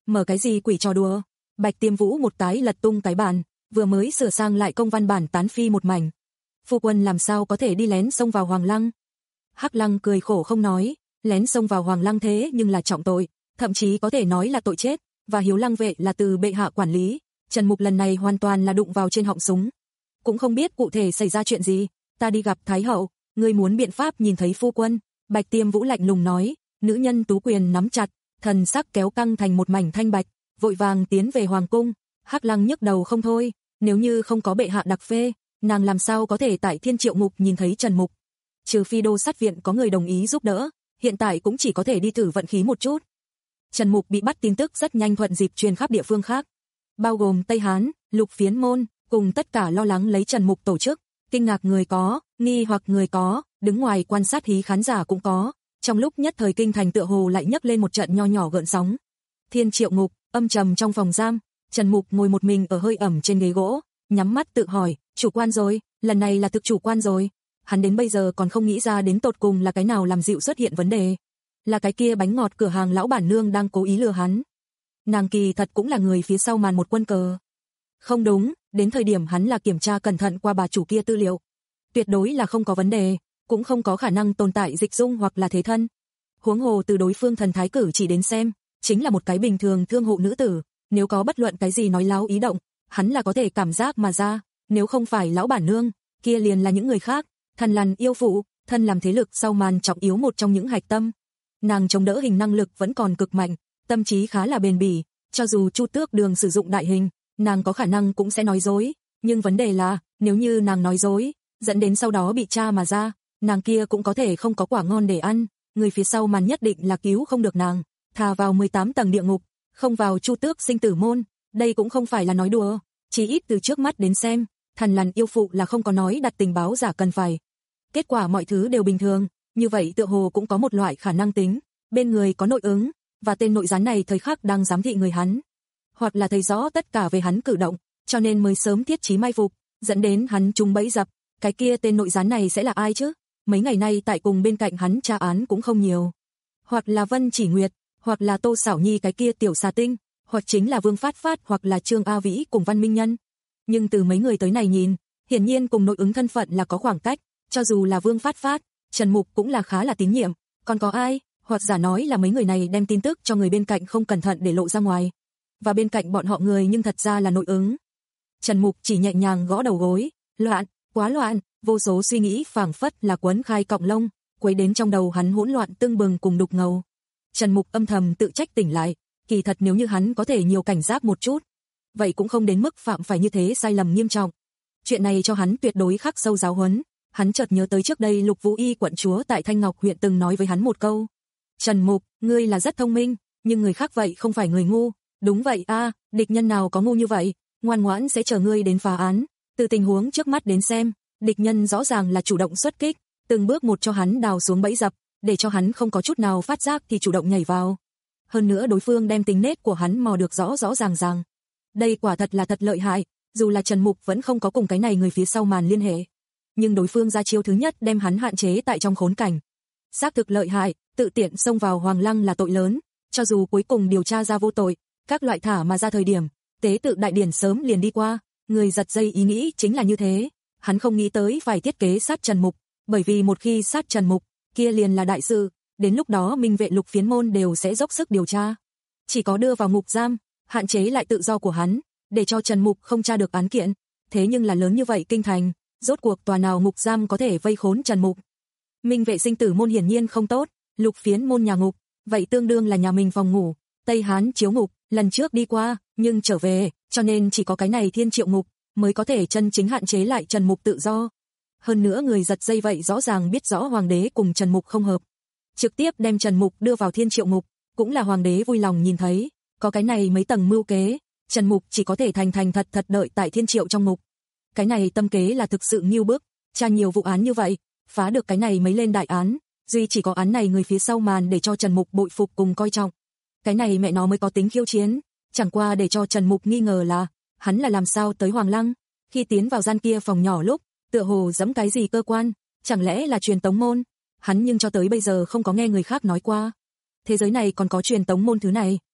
mở cái gì quỷ trò đùa. Bạch Tiêm Vũ một tái lật tung cái bàn, vừa mới sửa sang lại công văn bản tán phi một mảnh. Phu quân làm sao có thể đi lén xông vào Hoàng Lăng? Hắc Lăng cười khổ không nói, lén xông vào Hoàng Lăng thế nhưng là trọng tội, thậm chí có thể nói là tội chết, và Hiếu Lăng vệ là từ bệ hạ quản lý, Trần Mục lần này hoàn toàn là đụng vào trên họng súng. Cũng không biết cụ thể xảy ra chuyện gì, ta đi gặp Thái hậu, ngươi muốn biện pháp nhìn thấy phu quân. Bạch Tiêm Vũ lạnh lùng nói, nữ nhân tú quyền nắm chặt, thần sắc kéo căng thành một mảnh thanh bạch, vội vàng tiến về hoàng cung. Hắc Lăng nhức đầu không thôi, nếu như không có bệ hạ đặc phê, nàng làm sao có thể tại Thiên Triệu Ngục nhìn thấy Trần Mục? Trừ phi Đô sát viện có người đồng ý giúp đỡ, hiện tại cũng chỉ có thể đi thử vận khí một chút. Trần Mục bị bắt tin tức rất nhanh thuận dịp truyền khắp địa phương khác, bao gồm Tây Hán, Lục Phiến môn, cùng tất cả lo lắng lấy Trần Mục tổ chức, kinh ngạc người có, nghi hoặc người có, đứng ngoài quan sát hí khán giả cũng có. Trong lúc nhất thời kinh thành tựa hồ lại nhấc lên một trận nho nhỏ gợn sóng. Thiên Triệu Ngục, âm trầm trong phòng giam, Trần Mục ngồi một mình ở hơi ẩm trên ghế gỗ, nhắm mắt tự hỏi, chủ quan rồi, lần này là thực chủ quan rồi. Hắn đến bây giờ còn không nghĩ ra đến tột cùng là cái nào làm dịu xuất hiện vấn đề. Là cái kia bánh ngọt cửa hàng lão bản nương đang cố ý lừa hắn. Nàng kỳ thật cũng là người phía sau màn một quân cờ. Không đúng, đến thời điểm hắn là kiểm tra cẩn thận qua bà chủ kia tư liệu. Tuyệt đối là không có vấn đề, cũng không có khả năng tồn tại dịch dung hoặc là thế thân. Huống hồ từ đối phương thần thái cử chỉ đến xem, chính là một cái bình thường thương hộ nữ tử, nếu có bất luận cái gì nói láo ý động, hắn là có thể cảm giác mà ra, nếu không phải lão bản nương, kia liền là những người khác, thần lằn yêu phụ, thân làm thế lực sau màn trọng yếu một trong những hạch tâm. Nàng chống đỡ hình năng lực vẫn còn cực mạnh, tâm trí khá là bền bỉ, cho dù Chu Tước Đường sử dụng đại hình, nàng có khả năng cũng sẽ nói dối, nhưng vấn đề là, nếu như nàng nói dối, dẫn đến sau đó bị tra mà ra, nàng kia cũng có thể không có quả ngon để ăn, người phía sau màn nhất định là cứu không được nàng, thà vào mười tám tầng địa ngục, không vào Chu Tước sinh tử môn, đây cũng không phải là nói đùa, chỉ ít từ trước mắt đến xem, thần lằn yêu phụ là không có nói đặt tình báo giả cần phải. Kết quả mọi thứ đều bình thường, như vậy tựa hồ cũng có một loại khả năng tính, bên người có nội ứng, và tên nội gián này thời khắc đang giám thị người hắn, hoặc là thấy rõ tất cả về hắn cử động, cho nên mới sớm thiết trí mai phục, dẫn đến hắn trúng bẫy dập, cái kia tên nội gián này sẽ là ai chứ? Mấy ngày nay tại cùng bên cạnh hắn tra án cũng không nhiều. Hoặc là Vân Chỉ Nguyệt, hoặc là Tô Xảo Nhi cái kia tiểu xà tinh, hoặc chính là Vương Phát Phát hoặc là Trương A Vĩ cùng Văn Minh Nhân. Nhưng từ mấy người tới này nhìn, hiển nhiên cùng nội ứng thân phận là có khoảng cách, cho dù là Vương Phát Phát, Trần Mục cũng là khá là tín nhiệm, còn có ai, hoặc giả nói là mấy người này đem tin tức cho người bên cạnh không cẩn thận để lộ ra ngoài. Và bên cạnh bọn họ người nhưng thật ra là nội ứng. Trần Mục chỉ nhẹ nhàng gõ đầu gối, loạn, quá loạn, vô số suy nghĩ phảng phất là quấn khai cọng lông, quấy đến trong đầu hắn hỗn loạn tương bừng cùng đục ngầu. Trần Mục âm thầm tự trách tỉnh lại, kỳ thật nếu như hắn có thể nhiều cảnh giác một chút, vậy cũng không đến mức phạm phải như thế sai lầm nghiêm trọng. Chuyện này cho hắn tuyệt đối khắc sâu giáo huấn, hắn chợt nhớ tới trước đây Lục Vũ Y quận chúa tại Thanh Ngọc huyện từng nói với hắn một câu. Trần Mục, ngươi là rất thông minh, nhưng người khác vậy không phải người ngu. Đúng vậy a, à, địch nhân nào có ngu như vậy, ngoan ngoãn sẽ chờ ngươi đến phá án. Từ tình huống trước mắt đến xem, địch nhân rõ ràng là chủ động xuất kích, từng bước một cho hắn đào xuống bẫy dập, để cho hắn không có chút nào phát giác thì chủ động nhảy vào. Hơn nữa đối phương đem tính nết của hắn mò được rõ rõ ràng ràng. Đây quả thật là thật lợi hại, dù là Trần Mục vẫn không có cùng cái này người phía sau màn liên hệ. Nhưng đối phương ra chiêu thứ nhất đem hắn hạn chế tại trong khốn cảnh. Xác thực lợi hại, tự tiện xông vào Hoàng Lăng là tội lớn, cho dù cuối cùng điều tra ra vô tội, các loại thả mà ra thời điểm, tế tự đại điển sớm liền đi qua, người giật dây ý nghĩ chính là như thế. Hắn không nghĩ tới phải thiết kế sát Trần Mục, bởi vì một khi sát Trần Mục, kia liền là đại sự, đến lúc đó Minh Vệ Lục Phiến môn đều sẽ dốc sức điều tra. Chỉ có đưa vào ngục giam, hạn chế lại tự do của hắn, để cho Trần Mục không tra được án kiện. Thế nhưng là lớn như vậy kinh thành, rốt cuộc tòa nào ngục giam có thể vây khốn Trần Mục? Minh Vệ sinh tử môn hiển nhiên không tốt, Lục Phiến môn nhà ngục, vậy tương đương là nhà mình phòng ngủ, Tây Hán chiếu ngục, lần trước đi qua, nhưng trở về, cho nên chỉ có cái này Thiên Triệu ngục mới có thể chân chính hạn chế lại Trần Mục tự do. Hơn nữa người giật dây vậy rõ ràng biết rõ hoàng đế cùng Trần Mục không hợp, trực tiếp đem Trần Mục đưa vào Thiên Triệu ngục, cũng là hoàng đế vui lòng nhìn thấy, có cái này mấy tầng mưu kế, Trần Mục chỉ có thể thành thành thật thật đợi tại Thiên Triệu trong ngục. Cái này tâm kế là thực sự nghiêu bức, tra nhiều vụ án như vậy, phá được cái này mấy lên đại án, duy chỉ có án này người phía sau màn để cho Trần Mục bội phục cùng coi trọng. Cái này mẹ nó mới có tính khiêu chiến, chẳng qua để cho Trần Mục nghi ngờ là, hắn là làm sao tới Hoàng Lăng, khi tiến vào gian kia phòng nhỏ lúc, tựa hồ giẫm cái gì cơ quan, chẳng lẽ là truyền tống môn, hắn nhưng cho tới bây giờ không có nghe người khác nói qua. Thế giới này còn có truyền tống môn thứ này,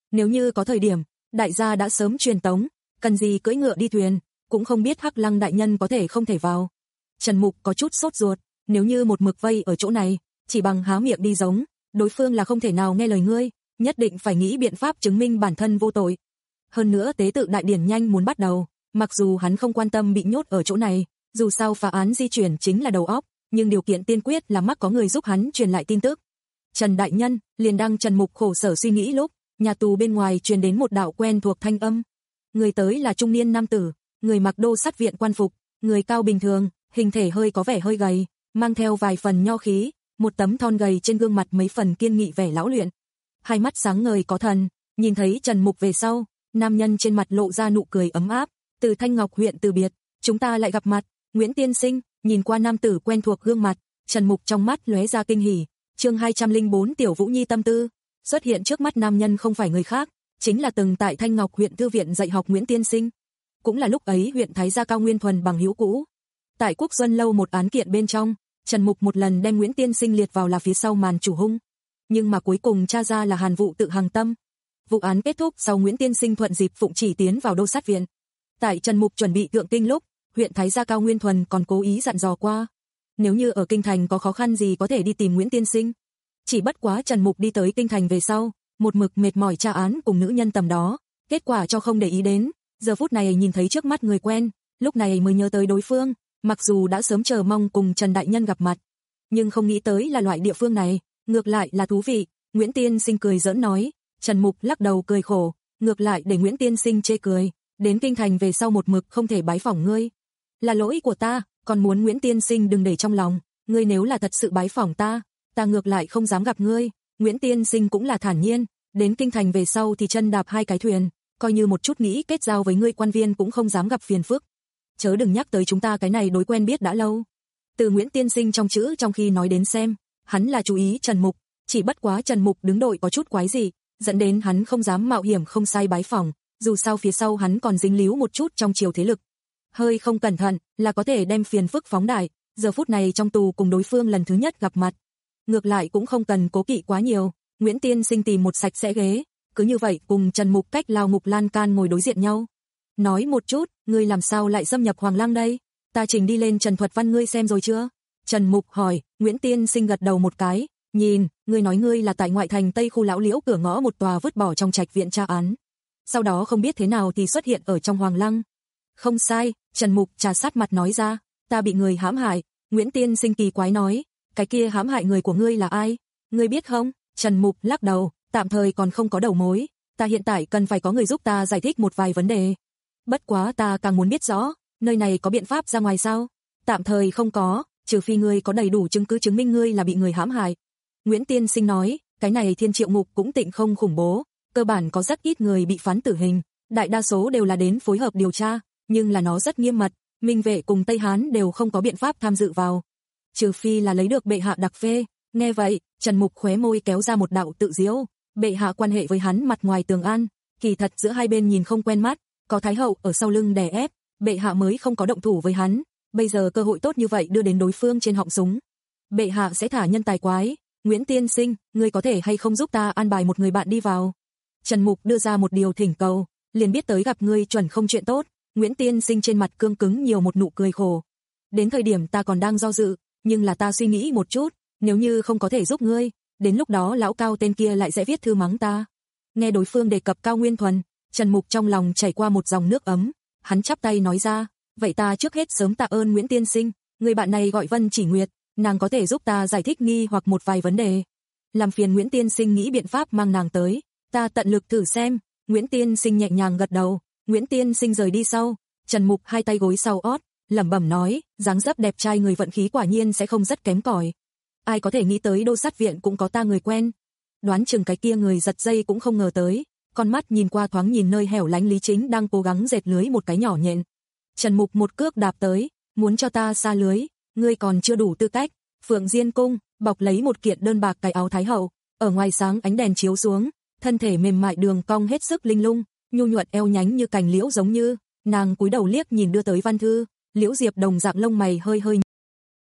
Nếu như có thời điểm, đại gia đã sớm truyền tống, cần gì cưỡi ngựa đi thuyền, cũng không biết Hắc Lăng đại nhân có thể không thể vào. Trần Mục có chút sốt ruột, nếu như một mực vây ở chỗ này, chỉ bằng há miệng đi giống, đối phương là không thể nào nghe lời ngươi, nhất định phải nghĩ biện pháp chứng minh bản thân vô tội. Hơn nữa tế tự đại điển nhanh muốn bắt đầu, mặc dù hắn không quan tâm bị nhốt ở chỗ này, dù sao phá án di chuyển chính là đầu óc, nhưng điều kiện tiên quyết là mắc có người giúp hắn truyền lại tin tức. Trần đại nhân, liền đang Trần Mục khổ sở suy nghĩ lúc, nhà tù bên ngoài truyền đến một đạo quen thuộc thanh âm. Người tới là trung niên nam tử, người mặc đô sát viện quan phục, người cao bình thường, hình thể hơi có vẻ hơi gầy, mang theo vài phần nho khí, một tấm thon gầy trên gương mặt mấy phần kiên nghị vẻ lão luyện. Hai mắt sáng ngời có thần, nhìn thấy Trần Mục về sau, nam nhân trên mặt lộ ra nụ cười ấm áp, từ Thanh Ngọc huyện từ biệt, chúng ta lại gặp mặt, Nguyễn tiên sinh, nhìn qua nam tử quen thuộc gương mặt, Trần Mục trong mắt lóe ra kinh hỉ. Chương hai trăm lẻ bốn Tiểu Vũ Nhi tâm tư, xuất hiện trước mắt nam nhân không phải người khác, chính là từng tại Thanh Ngọc huyện thư viện dạy học Nguyễn tiên sinh, cũng là lúc ấy huyện Thái gia Cao Nguyên Thuần bằng hữu cũ. Tại Quốc Xuân lâu một án kiện bên trong, Trần Mục một lần đem Nguyễn tiên sinh liệt vào là phía sau màn chủ hung, nhưng mà cuối cùng tra ra là Hàn Vụ tự hàng tâm. Vụ án kết thúc sau Nguyễn tiên sinh thuận dịp phụng chỉ tiến vào đô sát viện. Tại Trần Mục chuẩn bị thượng kinh lúc, huyện Thái gia Cao Nguyên Thuần còn cố ý dặn dò qua, nếu như ở kinh thành có khó khăn gì có thể đi tìm Nguyễn tiên sinh. Chỉ bất quá Trần Mục đi tới kinh thành về sau, một mực mệt mỏi tra án cùng nữ nhân tầm đó, kết quả cho không để ý đến, giờ phút này nhìn thấy trước mắt người quen, lúc này mới nhớ tới đối phương, mặc dù đã sớm chờ mong cùng Trần đại nhân gặp mặt, nhưng không nghĩ tới là loại địa phương này, ngược lại là thú vị. Nguyễn tiên sinh cười giỡn nói. Trần Mục lắc đầu cười khổ, ngược lại để Nguyễn tiên sinh chê cười, đến kinh thành về sau một mực không thể bái phỏng ngươi, là lỗi của ta, còn muốn Nguyễn tiên sinh đừng để trong lòng, ngươi nếu là thật sự bái phỏng ta, ta ngược lại không dám gặp ngươi. Nguyễn tiên sinh cũng là thản nhiên, đến kinh thành về sau thì chân đạp hai cái thuyền, coi như một chút nghĩ kết giao với ngươi quan viên cũng không dám gặp phiền phức. Chớ đừng nhắc tới chúng ta cái này đối quen biết đã lâu. Từ Nguyễn tiên sinh trong chữ trong khi nói đến xem, hắn là chú ý Trần Mục, chỉ bất quá Trần Mục đứng đội có chút quái dị, dẫn đến hắn không dám mạo hiểm không sai bái phỏng, dù sao phía sau hắn còn dính líu một chút trong triều thế lực. Hơi không cẩn thận là có thể đem phiền phức phóng đại, giờ phút này trong tù cùng đối phương lần thứ nhất gặp mặt. Ngược lại cũng không cần cố kỵ quá nhiều, Nguyễn tiên sinh tìm một sạch sẽ ghế, cứ như vậy cùng Trần Mục cách lao ngục lan can ngồi đối diện nhau. Nói một chút, ngươi làm sao lại xâm nhập Hoàng Lăng đây? Ta trình đi lên Trần Thuật Văn ngươi xem rồi chưa? Trần Mục hỏi. Nguyễn tiên sinh gật đầu một cái, nhìn, ngươi nói ngươi là tại ngoại thành Tây khu lão liễu cửa ngõ một tòa vứt bỏ trong trạch viện tra án, sau đó không biết thế nào thì xuất hiện ở trong Hoàng Lăng. Không sai, Trần Mục trà sát mặt nói ra, ta bị người hãm hại. Nguyễn tiên sinh kỳ quái nói, cái kia hãm hại người của ngươi là ai? Ngươi biết không? Trần Mục lắc đầu, tạm thời còn không có đầu mối, ta hiện tại cần phải có người giúp ta giải thích một vài vấn đề. Bất quá ta càng muốn biết rõ, nơi này có biện pháp ra ngoài sao? Tạm thời không có, trừ phi ngươi có đầy đủ chứng cứ chứng minh ngươi là bị người hãm hại. Nguyễn tiên sinh nói, cái này Thiên Triệu ngục cũng tịnh không khủng bố, cơ bản có rất ít người bị phán tử hình, đại đa số đều là đến phối hợp điều tra, nhưng là nó rất nghiêm mật, Minh Vệ cùng Tây Hán đều không có biện pháp tham dự vào, trừ phi là lấy được bệ hạ đặc phê. Nghe vậy, Trần Mục khóe môi kéo ra một đạo tự diễu, bệ hạ quan hệ với hắn mặt ngoài tường an, kỳ thật giữa hai bên nhìn không quen mắt, có Thái hậu ở sau lưng đè ép, bệ hạ mới không có động thủ với hắn, bây giờ cơ hội tốt như vậy đưa đến đối phương trên họng súng, bệ hạ sẽ thả nhân tài quái. Nguyễn tiên sinh, ngươi có thể hay không giúp ta an bài một người bạn đi vào? Trần Mục đưa ra một điều thỉnh cầu, liền biết tới gặp ngươi chuẩn không chuyện tốt. Nguyễn tiên sinh trên mặt cương cứng nhiều một nụ cười khổ. Đến thời điểm ta còn đang do dự, nhưng là ta suy nghĩ một chút, nếu như không có thể giúp ngươi, đến lúc đó lão Cao tên kia lại sẽ viết thư mắng ta. Nghe đối phương đề cập Cao Nguyên Thuần, Trần Mục trong lòng chảy qua một dòng nước ấm, hắn chắp tay nói ra, vậy ta trước hết sớm tạ ơn Nguyễn tiên sinh, người bạn này gọi Vân Chỉ Nguyệt, nàng có thể giúp ta giải thích nghi hoặc một vài vấn đề. Làm phiền Nguyễn tiên sinh nghĩ biện pháp mang nàng tới, ta tận lực thử xem. Nguyễn tiên sinh nhẹ nhàng gật đầu. Nguyễn tiên sinh rời đi sau, Trần Mục hai tay gối sau ót, lẩm bẩm nói, dáng dấp đẹp trai người vận khí quả nhiên sẽ không rất kém cỏi. Ai có thể nghĩ tới đô sát viện cũng có ta người quen. Đoán chừng cái kia người giật dây cũng không ngờ tới, con mắt nhìn qua thoáng nhìn nơi hẻo lánh Lý Chính đang cố gắng dệt lưới một cái nhỏ nhện. Trần Mục một cước đạp tới, muốn cho ta xa lưới, ngươi còn chưa đủ tư cách. Phượng Diên cung bọc lấy một kiện đơn bạc cái áo thái hậu, ở ngoài sáng ánh đèn chiếu xuống, thân thể mềm mại đường cong hết sức linh lung, nhu nhuận eo nhánh như cành liễu giống như, nàng cúi đầu liếc nhìn đưa tới văn thư, Liễu Diệp đồng dạng lông mày hơi hơi.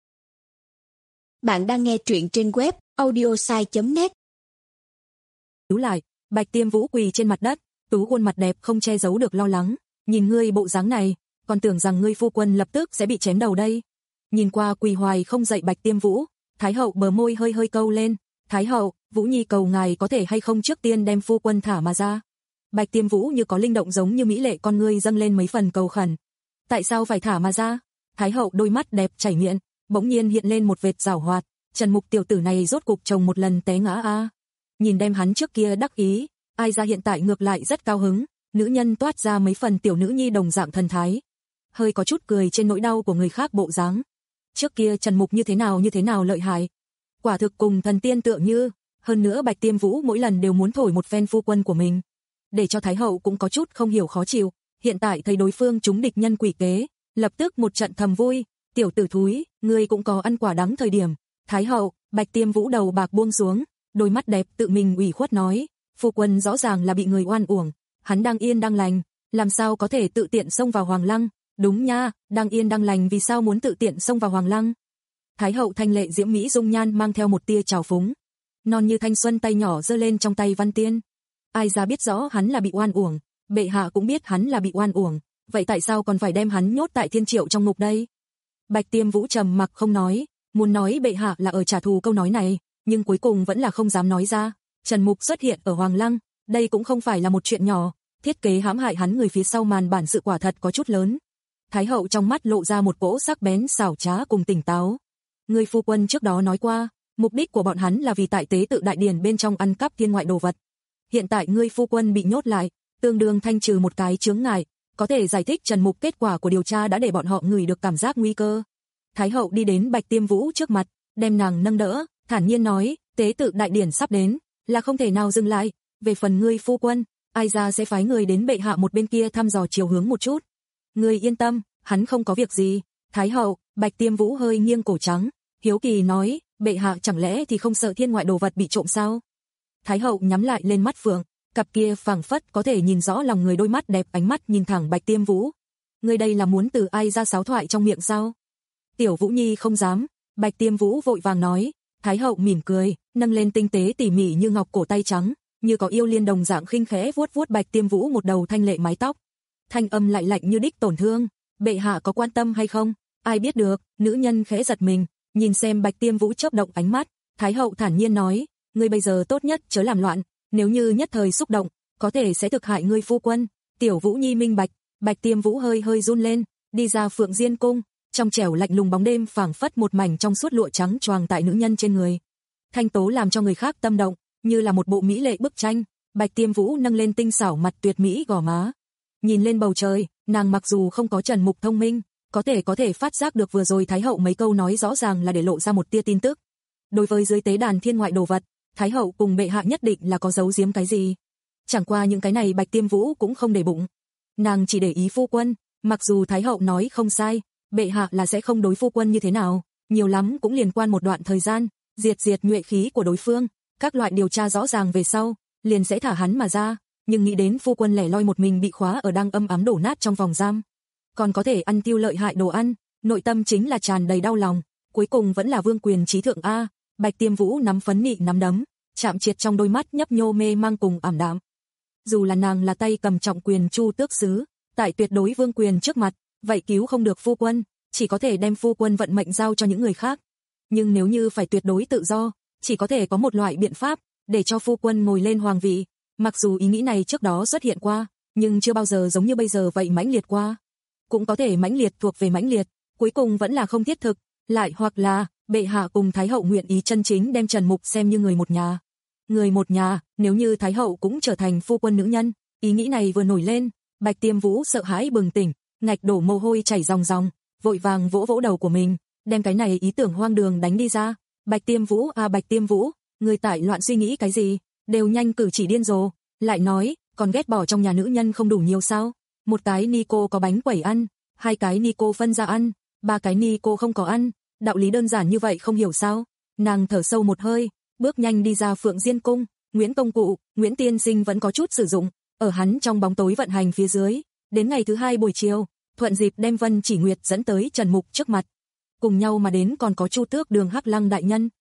Bạn đang nghe truyện trên web audiosai chấm net. Nhíu lại, Bạch Tiêm Vũ quỳ trên mặt đất, tú khuôn mặt đẹp không che giấu được lo lắng, nhìn ngươi bộ dáng này, còn tưởng rằng ngươi phu quân lập tức sẽ bị chém đầu đây. Nhìn qua quỳ hoài không dậy Bạch Tiêm Vũ, Thái hậu bờ môi hơi hơi câu lên, Thái hậu, Vũ Nhi cầu ngài có thể hay không trước tiên đem phu quân thả mà ra. Bạch Tiêm Vũ như có linh động giống như mỹ lệ con ngươi dâng lên mấy phần cầu khẩn. Tại sao phải thả mà ra? Thái hậu đôi mắt đẹp chảy miệng, bỗng nhiên hiện lên một vệt giảo hoạt, Trần Mục tiểu tử này rốt cục chồng một lần té ngã a. Nhìn đem hắn trước kia đắc ý, ai ra hiện tại ngược lại rất cao hứng, nữ nhân toát ra mấy phần tiểu nữ nhi đồng dạng thần thái. Hơi có chút cười trên nỗi đau của người khác bộ dáng. Trước kia Trần Mục như thế nào như thế nào lợi hại. Quả thực cùng thần tiên tựa như, hơn nữa Bạch Tiêm Vũ mỗi lần đều muốn thổi một phen phu quân của mình. Để cho Thái hậu cũng có chút không hiểu khó chịu, hiện tại thấy đối phương trúng địch nhân quỷ kế, lập tức một trận thầm vui, tiểu tử thúi, ngươi cũng có ăn quả đắng thời điểm. Thái hậu, Bạch Tiêm Vũ đầu bạc buông xuống, đôi mắt đẹp tự mình ủy khuất nói, phu quân rõ ràng là bị người oan uổng, hắn đang yên đang lành, làm sao có thể tự tiện xông vào Hoàng Lăng, đúng nha, đang yên đang lành vì sao muốn tự tiện xông vào Hoàng Lăng. Thái hậu thanh lệ diễm mỹ dung nhan mang theo một tia trào phúng, non như thanh xuân tay nhỏ giơ lên trong tay Văn Tiên. Ai ra biết rõ hắn là bị oan uổng, bệ hạ cũng biết hắn là bị oan uổng, vậy tại sao còn phải đem hắn nhốt tại Thiên Triệu trong ngục đây? Bạch Tiêm Vũ trầm mặc không nói, muốn nói bệ hạ là ở trả thù câu nói này, nhưng cuối cùng vẫn là không dám nói ra. Trần Mục xuất hiện ở Hoàng Lăng, đây cũng không phải là một chuyện nhỏ, thiết kế hãm hại hắn người phía sau màn bản sự quả thật có chút lớn. Thái hậu trong mắt lộ ra một cỗ sắc bén xảo trá cùng tỉnh táo. Người phu quân trước đó nói qua, mục đích của bọn hắn là vì tại tế tự đại điển bên trong ăn cắp thiên ngoại đồ vật. Hiện tại ngươi phu quân bị nhốt lại, tương đương thanh trừ một cái chướng ngại, có thể giải thích Trần Mục kết quả của điều tra đã để bọn họ ngửi được cảm giác nguy cơ. Thái hậu đi đến Bạch Tiêm Vũ trước mặt, đem nàng nâng đỡ, thản nhiên nói, tế tự đại điển sắp đến, là không thể nào dừng lại, về phần ngươi phu quân, ai ra sẽ phái người đến bệ hạ một bên kia thăm dò chiều hướng một chút. Ngươi yên tâm, hắn không có việc gì. Thái hậu, Bạch Tiêm Vũ hơi nghiêng cổ trắng, hiếu kỳ nói, bệ hạ chẳng lẽ thì không sợ thiên ngoại đồ vật bị trộm sao? Thái hậu nhắm lại lên mắt phượng, cặp kia phảng phất có thể nhìn rõ lòng người đôi mắt đẹp, ánh mắt nhìn thẳng Bạch Tiêm Vũ. Ngươi đây là muốn từ ai ra sáo thoại trong miệng sao? Tiểu Vũ Nhi không dám. Bạch Tiêm Vũ vội vàng nói. Thái hậu mỉm cười, nâng lên tinh tế tỉ mỉ như ngọc cổ tay trắng, như có yêu liên đồng dạng khinh khẽ vuốt vuốt Bạch Tiêm Vũ một đầu thanh lệ mái tóc. Thanh âm lại lạnh như đích tổn thương, bệ hạ có quan tâm hay không? Ai biết được. Nữ nhân khẽ giật mình, nhìn xem Bạch Tiêm Vũ chớp động ánh mắt, Thái hậu thản nhiên nói, ngươi bây giờ tốt nhất chớ làm loạn, nếu như nhất thời xúc động, có thể sẽ thực hại ngươi phu quân. Tiểu Vũ Nhi minh bạch. Bạch Tiêm Vũ hơi hơi run lên, đi ra Phượng Diên cung, trong trẻo lạnh lùng bóng đêm phảng phất một mảnh trong suốt lụa trắng choàng tại nữ nhân trên người. Thanh tố làm cho người khác tâm động, như là một bộ mỹ lệ bức tranh. Bạch Tiêm Vũ nâng lên tinh xảo mặt tuyệt mỹ gò má, nhìn lên bầu trời, nàng mặc dù không có Trần Mục thông minh, có thể có thể phát giác được vừa rồi Thái hậu mấy câu nói rõ ràng là để lộ ra một tia tin tức. Đối với dưới tế đàn thiên ngoại đồ vật, Thái hậu cùng bệ hạ nhất định là có giấu giếm cái gì. Chẳng qua những cái này Bạch Tiêm Vũ cũng không để bụng. Nàng chỉ để ý phu quân, mặc dù Thái hậu nói không sai, bệ hạ là sẽ không đối phu quân như thế nào, nhiều lắm cũng liên quan một đoạn thời gian, diệt diệt nhuệ khí của đối phương, các loại điều tra rõ ràng về sau, liền sẽ thả hắn mà ra, nhưng nghĩ đến phu quân lẻ loi một mình bị khóa ở đang âm ám đổ nát trong vòng giam, còn có thể ăn tiêu lợi hại đồ ăn, nội tâm chính là tràn đầy đau lòng, cuối cùng vẫn là vương quyền trí thượng a. Bạch Tiêm Vũ nắm phấn nị nắm đấm, chạm triệt trong đôi mắt nhấp nhô mê mang cùng ảm đạm. Dù là nàng là tay cầm trọng quyền Chu Tước sứ, tại tuyệt đối vương quyền trước mặt, vậy cứu không được phu quân, chỉ có thể đem phu quân vận mệnh giao cho những người khác. Nhưng nếu như phải tuyệt đối tự do, chỉ có thể có một loại biện pháp, để cho phu quân ngồi lên hoàng vị. Mặc dù ý nghĩ này trước đó xuất hiện qua, nhưng chưa bao giờ giống như bây giờ vậy mãnh liệt qua. Cũng có thể mãnh liệt thuộc về mãnh liệt, cuối cùng vẫn là không thiết thực, lại hoặc là bệ hạ cùng Thái hậu nguyện ý chân chính đem Trần Mục xem như người một nhà. Người một nhà, nếu như Thái hậu cũng trở thành phu quân nữ nhân, ý nghĩ này vừa nổi lên, Bạch Tiêm Vũ sợ hãi bừng tỉnh, ngạch đổ mồ hôi chảy ròng ròng, vội vàng vỗ vỗ đầu của mình, đem cái này ý tưởng hoang đường đánh đi ra. Bạch Tiêm Vũ à Bạch Tiêm Vũ, người tại loạn suy nghĩ cái gì, đều nhanh cử chỉ điên rồ, lại nói, còn ghét bỏ trong nhà nữ nhân không đủ nhiều sao? Một cái ni cô có bánh quẩy ăn, hai cái ni cô phân ra ăn, ba cái ni cô không có ăn, đạo lý đơn giản như vậy không hiểu sao? Nàng thở sâu một hơi, bước nhanh đi ra Phượng Diên cung. Nguyễn công cụ, Nguyễn tiên sinh vẫn có chút sử dụng, ở hắn trong bóng tối vận hành phía dưới, đến ngày thứ hai buổi chiều, thuận dịp đem Vân Chỉ Nguyệt dẫn tới Trần Mục trước mặt. Cùng nhau mà đến còn có Chu Tước Đường Hắc Lăng đại nhân.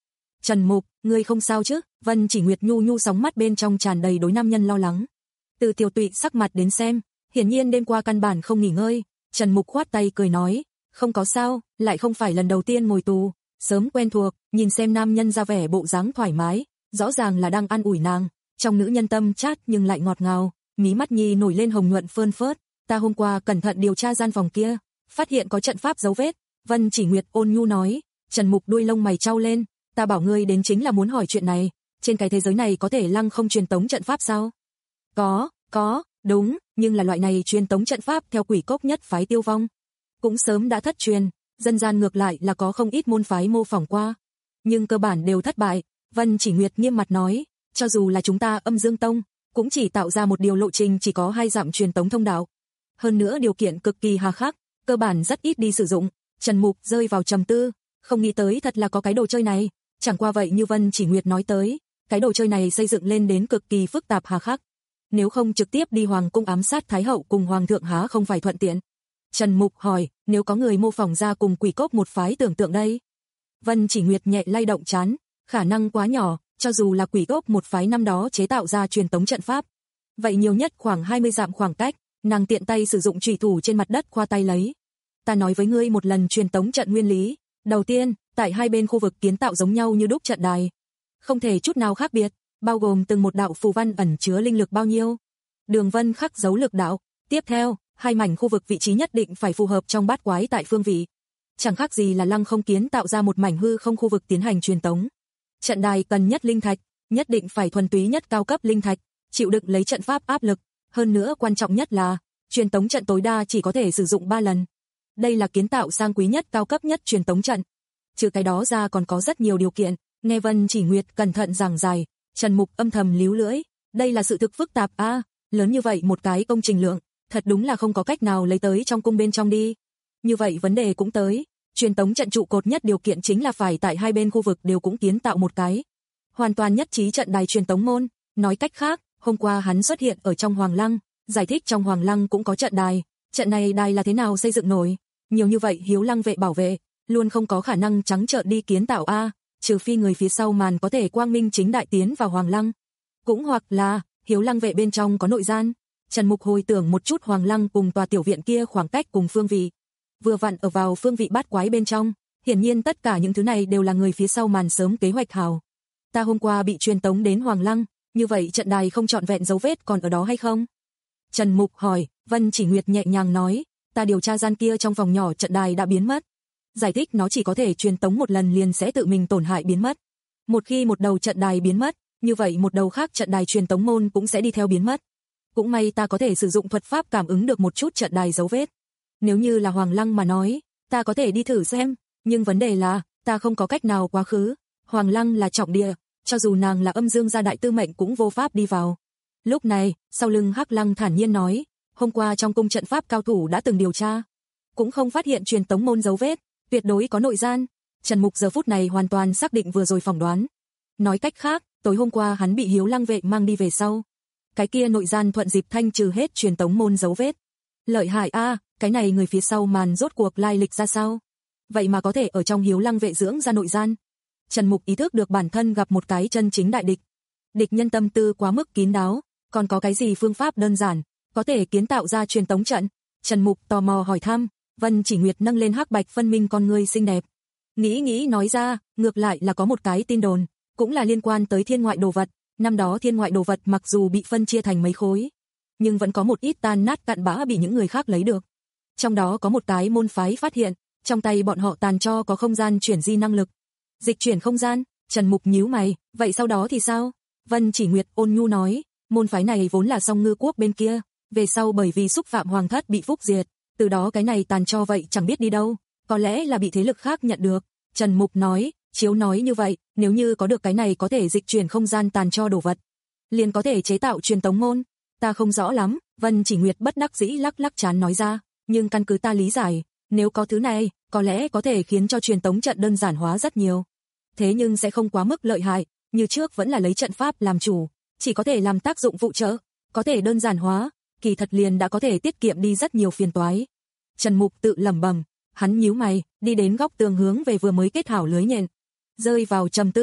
Trần Mục, ngươi không sao chứ? Vân Chỉ Nguyệt nhu nhu sóng mắt bên trong tràn đầy đối nam nhân lo lắng. Từ Tiểu Tụy sắc mặt đến xem, hiển nhiên đêm qua căn bản không nghỉ ngơi. Trần Mục khoát tay cười nói, không có sao, lại không phải lần đầu tiên ngồi tù, sớm quen thuộc. Nhìn xem nam nhân ra vẻ bộ dáng thoải mái, rõ ràng là đang an ủi nàng, trong nữ nhân tâm chát nhưng lại ngọt ngào, mí mắt nhi nổi lên hồng nhuận phơn phớt. Ta hôm qua cẩn thận điều tra gian phòng kia, phát hiện có trận pháp dấu vết. Vân Chỉ Nguyệt ôn nhu nói. Trần Mục đuôi lông mày trao lên, ta bảo ngươi đến chính là muốn hỏi chuyện này, trên cái thế giới này có thể lăng không truyền tống trận pháp sao? Có, có, đúng, nhưng là loại này truyền tống trận pháp theo Quỷ Cốc nhất phái tiêu vong, cũng sớm đã thất truyền, dân gian ngược lại là có không ít môn phái mô phỏng qua, nhưng cơ bản đều thất bại. Vân Chỉ Nguyệt nghiêm mặt nói, cho dù là chúng ta Âm Dương Tông, cũng chỉ tạo ra một điều lộ trình chỉ có hai dặm truyền tống thông đạo. Hơn nữa điều kiện cực kỳ hà khắc, cơ bản rất ít đi sử dụng. Trần Mục rơi vào trầm tư, không nghĩ tới thật là có cái đồ chơi này, chẳng qua vậy như Vân Chỉ Nguyệt nói tới, cái đồ chơi này xây dựng lên đến cực kỳ phức tạp hà khắc. Nếu không trực tiếp đi hoàng cung ám sát Thái hậu cùng hoàng thượng há không phải thuận tiện. Trần Mục hỏi, nếu có người mô phỏng ra cùng Quỷ Cốc một phái tưởng tượng đây? Vân Chỉ Nguyệt nhẹ lay động trán, khả năng quá nhỏ, cho dù là Quỷ Cốc một phái năm đó chế tạo ra truyền tống trận pháp, vậy nhiều nhất khoảng hai mươi dặm khoảng cách, nàng tiện tay sử dụng chủy thủ trên mặt đất khoa tay lấy. Ta nói với ngươi một lần truyền tống trận nguyên lý, đầu tiên, tại hai bên khu vực kiến tạo giống nhau như đúc trận đài, không thể chút nào khác biệt, bao gồm từng một đạo phù văn ẩn chứa linh lực bao nhiêu, đường vân khắc dấu lực đạo. Tiếp theo, hai mảnh khu vực vị trí nhất định phải phù hợp trong bát quái tại phương vị, chẳng khác gì là lăng không kiến tạo ra một mảnh hư không khu vực tiến hành truyền tống. Trận đài cần nhất linh thạch, nhất định phải thuần túy nhất cao cấp linh thạch, chịu đựng lấy trận pháp áp lực, hơn nữa quan trọng nhất là truyền tống trận tối đa chỉ có thể sử dụng ba lần. Đây là kiến tạo sang quý nhất cao cấp nhất truyền tống trận. Trừ cái đó ra còn có rất nhiều điều kiện. Nghe Vân Chỉ Nguyệt cẩn thận giảng giải, Trần Mục âm thầm líu lưỡi, đây là sự thực phức tạp a, à, lớn như vậy một cái công trình lượng, thật đúng là không có cách nào lấy tới trong cung bên trong đi. Như vậy vấn đề cũng tới, truyền tống trận trụ cột nhất điều kiện chính là phải tại hai bên khu vực đều cũng kiến tạo một cái hoàn toàn nhất trí trận đài truyền tống môn. Nói cách khác, hôm qua hắn xuất hiện ở trong Hoàng Lăng, giải thích trong Hoàng Lăng cũng có trận đài, trận này đài là thế nào xây dựng nổi, nhiều như vậy Hiếu Lăng vệ bảo vệ, luôn không có khả năng trắng trợn đi kiến tạo a, trừ phi người phía sau màn có thể quang minh chính đại tiến vào Hoàng Lăng, cũng hoặc là Hiếu Lăng vệ bên trong có nội gian. Trần Mục hồi tưởng một chút Hoàng Lăng cùng tòa tiểu viện kia khoảng cách cùng phương vị, vừa vặn ở vào phương vị bát quái bên trong, hiển nhiên tất cả những thứ này đều là người phía sau màn sớm kế hoạch hào. Ta hôm qua bị truyền tống đến Hoàng Lăng, như vậy trận đài không trọn vẹn dấu vết còn ở đó hay không? Trần Mục hỏi. Vân Chỉ Nguyệt nhẹ nhàng nói, ta điều tra gian kia trong vòng nhỏ trận đài đã biến mất. Giải thích nó chỉ có thể truyền tống một lần liền sẽ tự mình tổn hại biến mất. Một khi một đầu trận đài biến mất, như vậy một đầu khác trận đài truyền tống môn cũng sẽ đi theo biến mất. Cũng may ta có thể sử dụng thuật pháp cảm ứng được một chút trận đài dấu vết. Nếu như là Hoàng Lăng mà nói, ta có thể đi thử xem, nhưng vấn đề là, ta không có cách nào quá khứ. Hoàng Lăng là trọng địa, cho dù nàng là Âm Dương gia đại tư mệnh cũng vô pháp đi vào. Lúc này, sau lưng Hắc Lăng thản nhiên nói, hôm qua trong cung trận pháp cao thủ đã từng điều tra, cũng không phát hiện truyền tống môn dấu vết, tuyệt đối có nội gian. Trần Mục giờ phút này hoàn toàn xác định vừa rồi phỏng đoán. Nói cách khác, tối hôm qua hắn bị Hiếu Lăng vệ mang đi về sau, cái kia nội gian thuận dịp thanh trừ hết truyền tống môn dấu vết. Lợi hại a, à, cái này người phía sau màn rốt cuộc lai lịch ra sao? Vậy mà có thể ở trong Hiếu Lăng vệ dưỡng ra nội gian. Trần Mục ý thức được bản thân gặp một cái chân chính đại địch. Địch nhân tâm tư quá mức kín đáo, còn có cái gì phương pháp đơn giản có thể kiến tạo ra truyền tống trận? Trần Mục tò mò hỏi thăm. Vân Chỉ Nguyệt nâng lên hắc bạch phân minh con ngươi xinh đẹp, nghĩ nghĩ nói ra, ngược lại là có một cái tin đồn, cũng là liên quan tới thiên ngoại đồ vật. Năm đó thiên ngoại đồ vật mặc dù bị phân chia thành mấy khối, nhưng vẫn có một ít tan nát cặn bã bị những người khác lấy được. Trong đó có một cái môn phái phát hiện, trong tay bọn họ tàn cho có không gian chuyển di năng lực. Dịch chuyển không gian? Trần Mục nhíu mày, vậy sau đó thì sao? Vân Chỉ Nguyệt ôn nhu nói, môn phái này vốn là Song Ngư quốc bên kia, về sau bởi vì xúc phạm hoàng thất bị phúc diệt, từ đó cái này tàn cho vậy chẳng biết đi đâu, có lẽ là bị thế lực khác nhận được. Trần Mục nói, chiếu nói như vậy, nếu như có được cái này có thể dịch chuyển không gian tàn cho đồ vật, liền có thể chế tạo truyền tống môn. Ta không rõ lắm, Vân Chỉ Nguyệt bất đắc dĩ lắc lắc trán nói ra, nhưng căn cứ ta lý giải, nếu có thứ này, có lẽ có thể khiến cho truyền tống trận đơn giản hóa rất nhiều. Thế nhưng sẽ không quá mức lợi hại, như trước vẫn là lấy trận pháp làm chủ, chỉ có thể làm tác dụng phụ trợ, có thể đơn giản hóa, kỳ thật liền đã có thể tiết kiệm đi rất nhiều phiền toái. Trần Mục tự lẩm bẩm, hắn nhíu mày, đi đến góc tường hướng về vừa mới kết hảo lưới nhện, rơi vào trầm tư.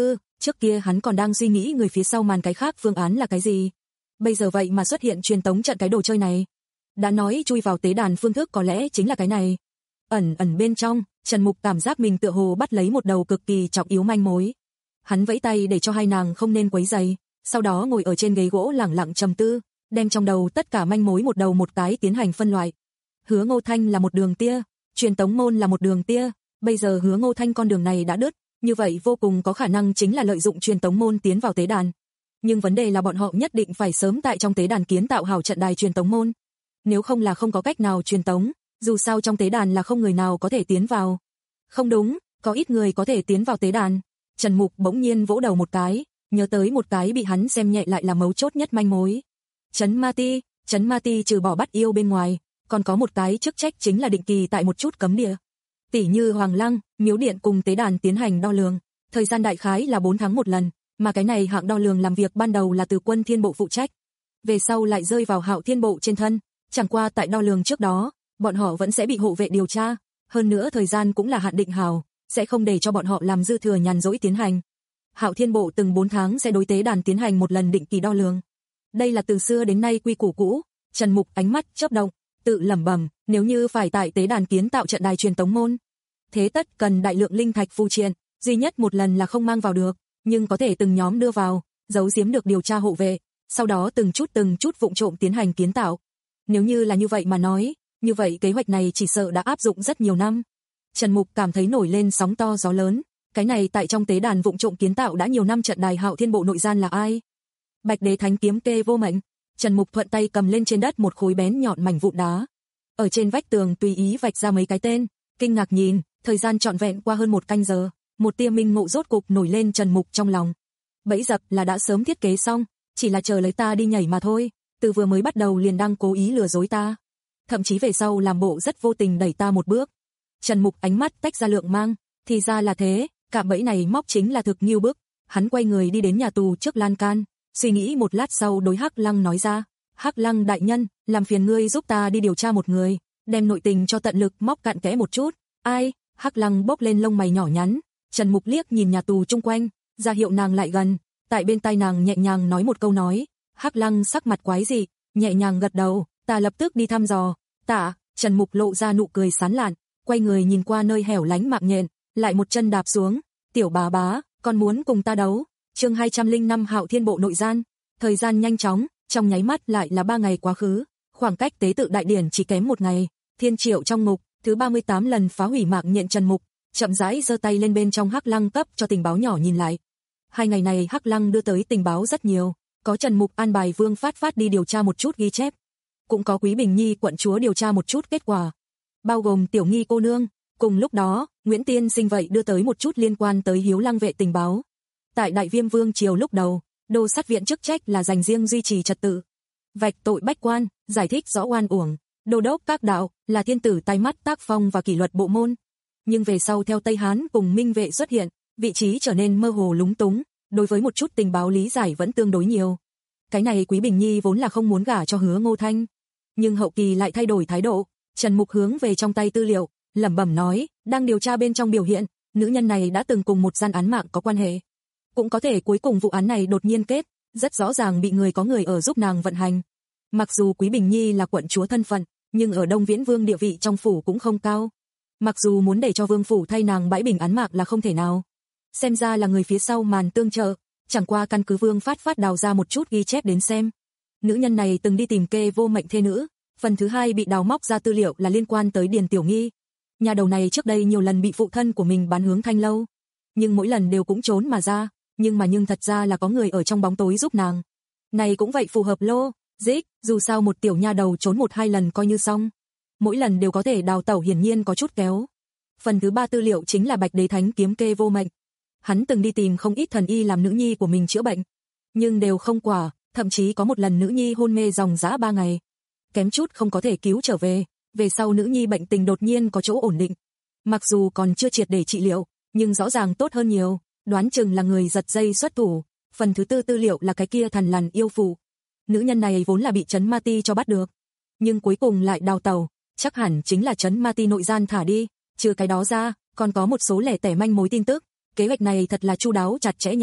Trước kia hắn còn đang suy nghĩ người phía sau màn cái khác phương án là cái gì. Bây giờ vậy mà xuất hiện truyền tống trận cái đồ chơi này. Đã nói chui vào tế đàn phương thức có lẽ chính là cái này. Ẩn ẩn bên trong, Trần Mục cảm giác mình tựa hồ bắt lấy một đầu cực kỳ trọng yếu manh mối. Hắn vẫy tay để cho hai nàng không nên quấy rầy, sau đó ngồi ở trên ghế gỗ lẳng lặng trầm tư, đem trong đầu tất cả manh mối một đầu một cái tiến hành phân loại. Hứa Ngô Thanh là một đường tia, truyền tống môn là một đường tia, bây giờ Hứa Ngô Thanh con đường này đã đứt, như vậy vô cùng có khả năng chính là lợi dụng truyền tống môn tiến vào tế đàn. Nhưng vấn đề là bọn họ nhất định phải sớm tại trong tế đàn kiến tạo hảo trận đài truyền tống môn. Nếu không là không có cách nào truyền tống, dù sao trong tế đàn là không người nào có thể tiến vào. Không đúng, có ít người có thể tiến vào tế đàn. Trần Mục bỗng nhiên vỗ đầu một cái, nhớ tới một cái bị hắn xem nhẹ lại là mấu chốt nhất manh mối. Trấn Ma Ti, Trấn Ma Ti trừ bỏ bắt yêu bên ngoài, còn có một cái chức trách chính là định kỳ tại một chút cấm địa. Tỷ như Hoàng Lăng, Miếu Điện cùng tế đàn tiến hành đo lường, thời gian đại khái là bốn tháng một lần, mà cái này hạng đo lường làm việc ban đầu là từ Quân Thiên Bộ phụ trách, về sau lại rơi vào Hạo Thiên Bộ trên thân, chẳng qua tại đo lường trước đó, bọn họ vẫn sẽ bị hộ vệ điều tra, hơn nữa thời gian cũng là hạn định hảo, sẽ không để cho bọn họ làm dư thừa nhàn rỗi tiến hành. Hạo Thiên Bộ từng bốn tháng sẽ đối tế đàn tiến hành một lần định kỳ đo lường. Đây là từ xưa đến nay quy củ cũ. Trần Mục ánh mắt chớp động, tự lẩm bẩm, nếu như phải tại tế đàn kiến tạo trận đài truyền tống môn, thế tất cần đại lượng linh thạch phù triện, duy nhất một lần là không mang vào được, nhưng có thể từng nhóm đưa vào, giấu giếm được điều tra hộ vệ, sau đó từng chút từng chút vụng trộm tiến hành kiến tạo. Nếu như là như vậy mà nói, như vậy kế hoạch này chỉ sợ đã áp dụng rất nhiều năm. Trần Mục cảm thấy nổi lên sóng to gió lớn, cái này tại trong tế đàn vụng trộm kiến tạo đã nhiều năm trận đài Hạo Thiên Bộ nội gian là ai? Bạch Đế Thánh kiếm kê vô mệnh. Trần Mục thuận tay cầm lên trên đất một khối bén nhọn mảnh vụn đá. Ở trên vách tường tùy ý vạch ra mấy cái tên, kinh ngạc nhìn, thời gian trọn vẹn qua hơn một canh giờ, một tia minh ngộ rốt cục nổi lên Trần Mục trong lòng. Bẫy dập là đã sớm thiết kế xong, chỉ là chờ lấy ta đi nhảy mà thôi, từ vừa mới bắt đầu liền đang cố ý lừa dối ta. Thậm chí về sau làm bộ rất vô tình đẩy ta một bước. Trần Mục ánh mắt tách ra lượng mang, thì ra là thế, cả bẫy này móc chính là thực nghiêu bức. Hắn quay người đi đến nhà tù trước lan can, suy nghĩ một lát sau đối Hắc Lăng nói ra, Hắc Lăng đại nhân, làm phiền ngươi giúp ta đi điều tra một người, đem nội tình cho tận lực móc cặn kẽ một chút. Ai? Hắc Lăng bốc lên lông mày nhỏ nhắn. Trần Mục liếc nhìn nhà tù chung quanh, ra hiệu nàng lại gần, tại bên tai nàng nhẹ nhàng nói một câu nói. Hắc Lăng sắc mặt quái dị, nhẹ nhàng gật đầu, ta lập tức đi thăm dò. Tạ. Trần Mục lộ ra nụ cười sán lạn, quay người nhìn qua nơi hẻo lánh mạng nhện, lại một chân đạp xuống. Tiểu bá bá, con muốn cùng ta đấu? Chương hai trăm lẻ năm Hạo Thiên Bộ nội gian. Thời gian nhanh chóng, trong nháy mắt lại là ba ngày quá khứ, khoảng cách tế tự đại điển chỉ kém một ngày. Thiên Triệu trong ngục, thứ ba mươi tám lần phá hủy mạng nhện Trần Mục, chậm rãi giơ tay lên bên trong Hắc Lăng cấp cho tình báo nhỏ nhìn lại. Hai ngày này Hắc Lăng đưa tới tình báo rất nhiều, có Trần Mục an bài Vương Phát Phát đi điều tra một chút ghi chép, cũng có Quý Bình Nhi quận chúa điều tra một chút kết quả, bao gồm Tiểu Nghi cô nương. Cùng lúc đó, Nguyễn Tiên Sinh vậy đưa tới một chút liên quan tới Hiếu Lăng vệ tình báo. Tại Đại Viêm Vương triều lúc đầu, đô sát viện chức trách là dành riêng duy trì trật tự, vạch tội bách quan, giải thích rõ oan uổng. Đô đốc các đạo là thiên tử tai mắt tác phong và kỷ luật bộ môn. Nhưng về sau theo Tây Hán cùng Minh vệ xuất hiện, vị trí trở nên mơ hồ lúng túng, đối với một chút tình báo lý giải vẫn tương đối nhiều. Cái này Quý Bình Nhi vốn là không muốn gả cho Hứa Ngô Thanh, nhưng hậu kỳ lại thay đổi thái độ. Trần Mục hướng về trong tay tư liệu, lẩm bẩm nói, đang điều tra bên trong biểu hiện, nữ nhân này đã từng cùng một gian án mạng có quan hệ. Cũng có thể cuối cùng vụ án này đột nhiên kết, rất rõ ràng bị người có người ở giúp nàng vận hành. Mặc dù Quý Bình Nhi là quận chúa thân phận, nhưng ở Đông Viễn Vương địa vị trong phủ cũng không cao. Mặc dù muốn để cho Vương phủ thay nàng bãi bình án mạng là không thể nào. Xem ra là người phía sau màn tương trợ, chẳng qua căn cứ Vương Phát Phát đào ra một chút ghi chép đến xem. Nữ nhân này từng đi tìm kê vô mệnh thê nữ, phần thứ hai bị đào móc ra tư liệu là liên quan tới Điền Tiểu Nghi. Nhà đầu này trước đây nhiều lần bị phụ thân của mình bán hướng Thanh lâu, nhưng mỗi lần đều cũng trốn mà ra, nhưng mà nhưng thật ra là có người ở trong bóng tối giúp nàng. Này cũng vậy phù hợp lô, dích, dù sao một tiểu nha đầu trốn một hai lần coi như xong. Mỗi lần đều có thể đào tẩu hiển nhiên có chút kéo. Phần thứ ba tư liệu chính là Bạch Đế Thánh kiếm kê vô mệnh. Hắn từng đi tìm không ít thần y làm nữ nhi của mình chữa bệnh, nhưng đều không quả, thậm chí có một lần nữ nhi hôn mê dòng dã ba ngày, kém chút không có thể cứu trở về. Về sau nữ nhi bệnh tình đột nhiên có chỗ ổn định, mặc dù còn chưa triệt để trị liệu, nhưng rõ ràng tốt hơn nhiều, đoán chừng là người giật dây xuất thủ. Phần thứ tư tư liệu là cái kia thần lằn yêu phụ. Nữ nhân này vốn là bị Trấn Ma Ti cho bắt được, nhưng cuối cùng lại đào tẩu, chắc hẳn chính là Trấn Ma Ti nội gian thả đi. Trừ cái đó ra, còn có một số lẻ tẻ manh mối tin tức. Kế hoạch này thật là chu đáo chặt chẽ nha.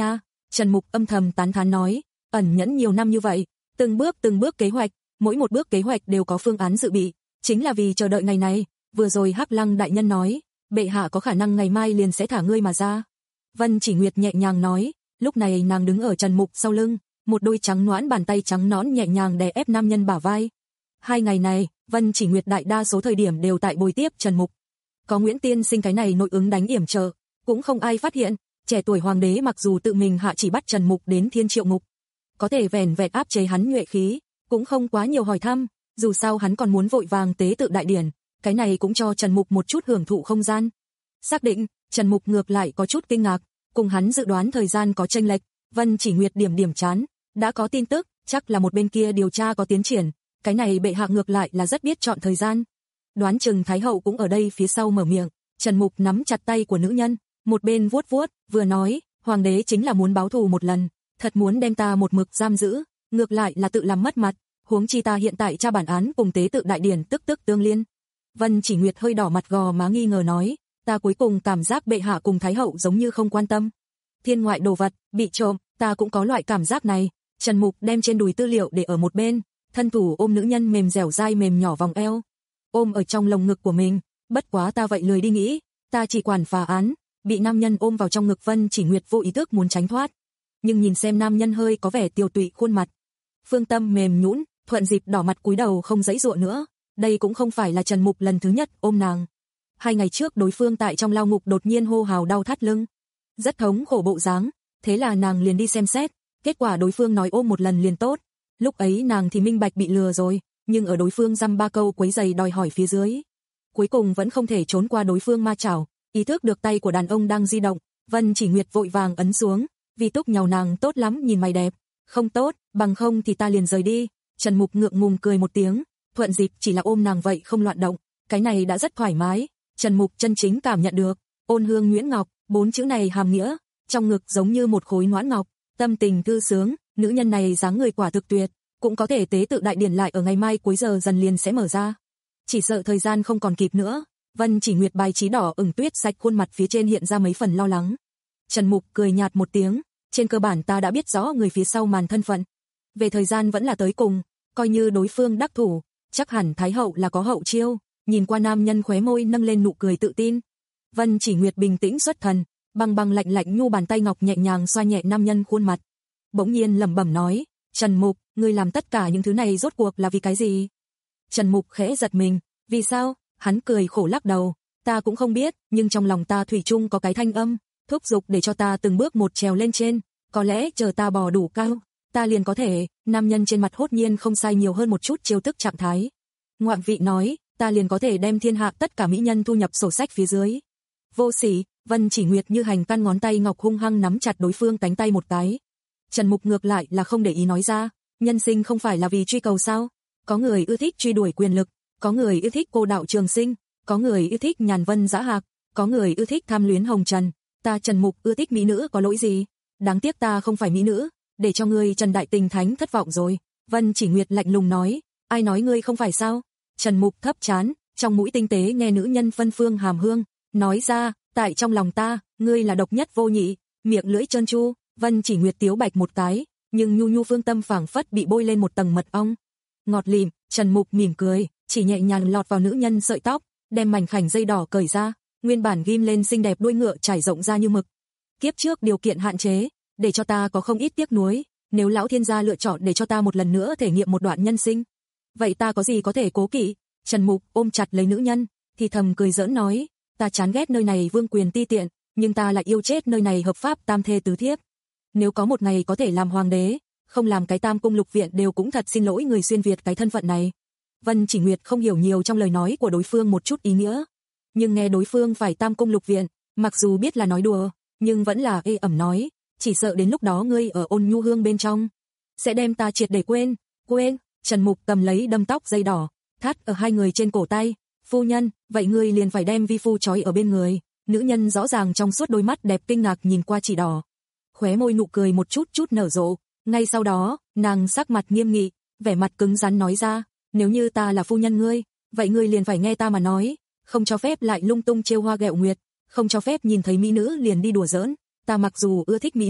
Trần Mục âm thầm tán thán nói, ẩn nhẫn nhiều năm như vậy, từng bước từng bước kế hoạch, mỗi một bước kế hoạch đều có phương án dự bị, chính là vì chờ đợi ngày này. Vừa rồi Hắc Lăng đại nhân nói, bệ hạ có khả năng ngày mai liền sẽ thả ngươi mà ra. Vân Chỉ Nguyệt nhẹ nhàng nói, lúc này nàng đứng ở Trần Mục sau lưng, một đôi trắng nõn bàn tay trắng nõn nhẹ nhàng đè ép nam nhân bả vai. Hai ngày này, Vân Chỉ Nguyệt đại đa số thời điểm đều tại bồi tiếp Trần Mục. Có Nguyễn Tiên Sinh cái này nội ứng đánh yểm trợ, cũng không ai phát hiện, trẻ tuổi hoàng đế mặc dù tự mình hạ chỉ bắt Trần Mục đến Thiên Triệu Ngục, có thể vẻn vẹn áp chế hắn nhuệ khí, cũng không quá nhiều hỏi thăm, dù sao hắn còn muốn vội vàng tế tự đại điển, cái này cũng cho Trần Mục một chút hưởng thụ không gian. Xác định, Trần Mục ngược lại có chút kinh ngạc, cùng hắn dự đoán thời gian có chênh lệch, Vân Chỉ Nguyệt điểm điểm chán, đã có tin tức, chắc là một bên kia điều tra có tiến triển, cái này bệ hạ ngược lại là rất biết chọn thời gian. Đoán chừng Thái hậu cũng ở đây phía sau mở miệng, Trần Mục nắm chặt tay của nữ nhân, một bên vuốt vuốt, vừa nói, hoàng đế chính là muốn báo thù một lần, thật muốn đem ta một mực giam giữ, ngược lại là tự làm mất mặt, huống chi ta hiện tại tra bản án cùng tế tự đại điển tức tức tương liên. Vân Chỉ Nguyệt hơi đỏ mặt gò má nghi ngờ nói, ta cuối cùng cảm giác bệ hạ cùng Thái hậu giống như không quan tâm. Thiên ngoại đồ vật, bị trộm, ta cũng có loại cảm giác này. Trần Mục đem trên đùi tư liệu để ở một bên, thân thủ ôm nữ nhân mềm dẻo dai mềm nhỏ vòng eo, ôm ở trong lồng ngực của mình, bất quá ta vậy lười đi nghĩ, ta chỉ quản phá án, bị nam nhân ôm vào trong ngực Vân Chỉ Nguyệt vô ý thức muốn tránh thoát, nhưng nhìn xem nam nhân hơi có vẻ tiều tụy khuôn mặt, phương tâm mềm nhũn, thuận dịp đỏ mặt cúi đầu không giãy giụa nữa, đây cũng không phải là Trần Mục lần thứ nhất ôm nàng. Hai ngày trước đối phương tại trong lao ngục đột nhiên hô hào đau thắt lưng, rất thống khổ bộ dáng, thế là nàng liền đi xem xét, kết quả đối phương nói ôm một lần liền tốt. Lúc ấy nàng thì minh bạch bị lừa rồi, nhưng ở đối phương dăm ba câu quấy giày đòi hỏi phía dưới, cuối cùng vẫn không thể trốn qua đối phương ma chảo, ý thức được tay của đàn ông đang di động, Vân Chỉ Nguyệt vội vàng ấn xuống, vì túc nhào nàng tốt lắm nhìn mày đẹp, không tốt, bằng không thì ta liền rời đi. Trần Mục ngượng ngùng cười một tiếng, thuận dịp chỉ là ôm nàng vậy không loạn động, cái này đã rất thoải mái. Trần Mục chân chính cảm nhận được, ôn hương nhuyễn ngọc, bốn chữ này hàm nghĩa, trong ngực giống như một khối noãn ngọc, tâm tình thư sướng, nữ nhân này dáng người quả thực tuyệt, cũng có thể tế tự đại điển lại ở ngày mai cuối giờ dần liền sẽ mở ra. Chỉ sợ thời gian không còn kịp nữa. Vân Chỉ Nguyệt bài trí đỏ ửng tuyết sạch khuôn mặt phía trên hiện ra mấy phần lo lắng. Trần Mục cười nhạt một tiếng, trên cơ bản ta đã biết rõ người phía sau màn thân phận. Về thời gian vẫn là tới cùng, coi như đối phương đắc thủ, chắc hẳn Thái hậu là có hậu chiêu. Nhìn qua nam nhân khóe môi nâng lên nụ cười tự tin. Vân Chỉ Nguyệt bình tĩnh xuất thần, băng băng lạnh lạnh nhu bàn tay ngọc nhẹ nhàng xoa nhẹ nam nhân khuôn mặt. Bỗng nhiên lẩm bẩm nói, Trần Mục, ngươi làm tất cả những thứ này rốt cuộc là vì cái gì? Trần Mục khẽ giật mình, vì sao? Hắn cười khổ lắc đầu, ta cũng không biết, nhưng trong lòng ta thủy chung có cái thanh âm, thúc giục để cho ta từng bước một trèo lên trên, có lẽ chờ ta bò đủ cao, ta liền có thể. Nam nhân trên mặt hốt nhiên không sai nhiều hơn một chút chiêu thức trạng thái. Ngoạn vị nói, ta liền có thể đem thiên hạ tất cả mỹ nhân thu nhập sổ sách phía dưới. Vô sỉ. Vân Chỉ Nguyệt như hành căn ngón tay ngọc hung hăng nắm chặt đối phương cánh tay một cái. Trần Mục ngược lại là không để ý nói ra, nhân sinh không phải là vì truy cầu sao? Có người ưa thích truy đuổi quyền lực, có người yêu thích cô đạo trường sinh, có người yêu thích nhàn vân dã hạc, có người yêu thích tham luyến hồng trần. Ta Trần Mục ưa thích mỹ nữ có lỗi gì? Đáng tiếc ta không phải mỹ nữ, để cho ngươi Trần Đại Tình Thánh thất vọng rồi. Vân Chỉ Nguyệt lạnh lùng nói, ai nói ngươi không phải sao? Trần Mục thấp chán, trong mũi tinh tế nghe nữ nhân phân phương hàm hương, nói ra, tại trong lòng ta, ngươi là độc nhất vô nhị, miệng lưỡi trơn tru. Vân Chỉ Nguyệt tiếu bạch một cái, nhưng nhu nhu phương tâm phảng phất bị bôi lên một tầng mật ong. Ngọt lịm, Trần Mục mỉm cười, chỉ nhẹ nhàng lọt vào nữ nhân sợi tóc, đem mảnh khảnh dây đỏ cởi ra, nguyên bản ghim lên xinh đẹp đuôi ngựa trải rộng ra như mực. Kiếp trước điều kiện hạn chế, để cho ta có không ít tiếc nuối, nếu lão thiên gia lựa chọn để cho ta một lần nữa thể nghiệm một đoạn nhân sinh, vậy ta có gì có thể cố kỵ? Trần Mục ôm chặt lấy nữ nhân, thì thầm cười giỡn nói, ta chán ghét nơi này vương quyền ti tiện, nhưng ta lại yêu chết nơi này hợp pháp tam thê tứ thiếp. Nếu có một ngày có thể làm hoàng đế, không làm cái tam cung lục viện đều cũng thật xin lỗi người xuyên Việt cái thân phận này. Vân Chỉ Nguyệt không hiểu nhiều trong lời nói của đối phương một chút ý nghĩa, nhưng nghe đối phương phải tam cung lục viện, mặc dù biết là nói đùa, nhưng vẫn là ê ẩm nói, chỉ sợ đến lúc đó ngươi ở ôn nhu hương bên trong sẽ đem ta triệt để quên. Quên? Trần Mục cầm lấy đâm tóc dây đỏ, thắt ở hai người trên cổ tay. Phu nhân, vậy ngươi liền phải đem vi phu trói ở bên người. Nữ nhân rõ ràng trong suốt đôi mắt đẹp kinh ngạc nhìn qua chỉ đỏ, khóe môi nụ cười một chút chút nở rộ. Ngay sau đó, nàng sắc mặt nghiêm nghị, vẻ mặt cứng rắn nói ra, nếu như ta là phu nhân ngươi, vậy ngươi liền phải nghe ta mà nói, không cho phép lại lung tung trêu hoa ghẹo nguyệt, không cho phép nhìn thấy mỹ nữ liền đi đùa giỡn. Ta mặc dù ưa thích mỹ nữ,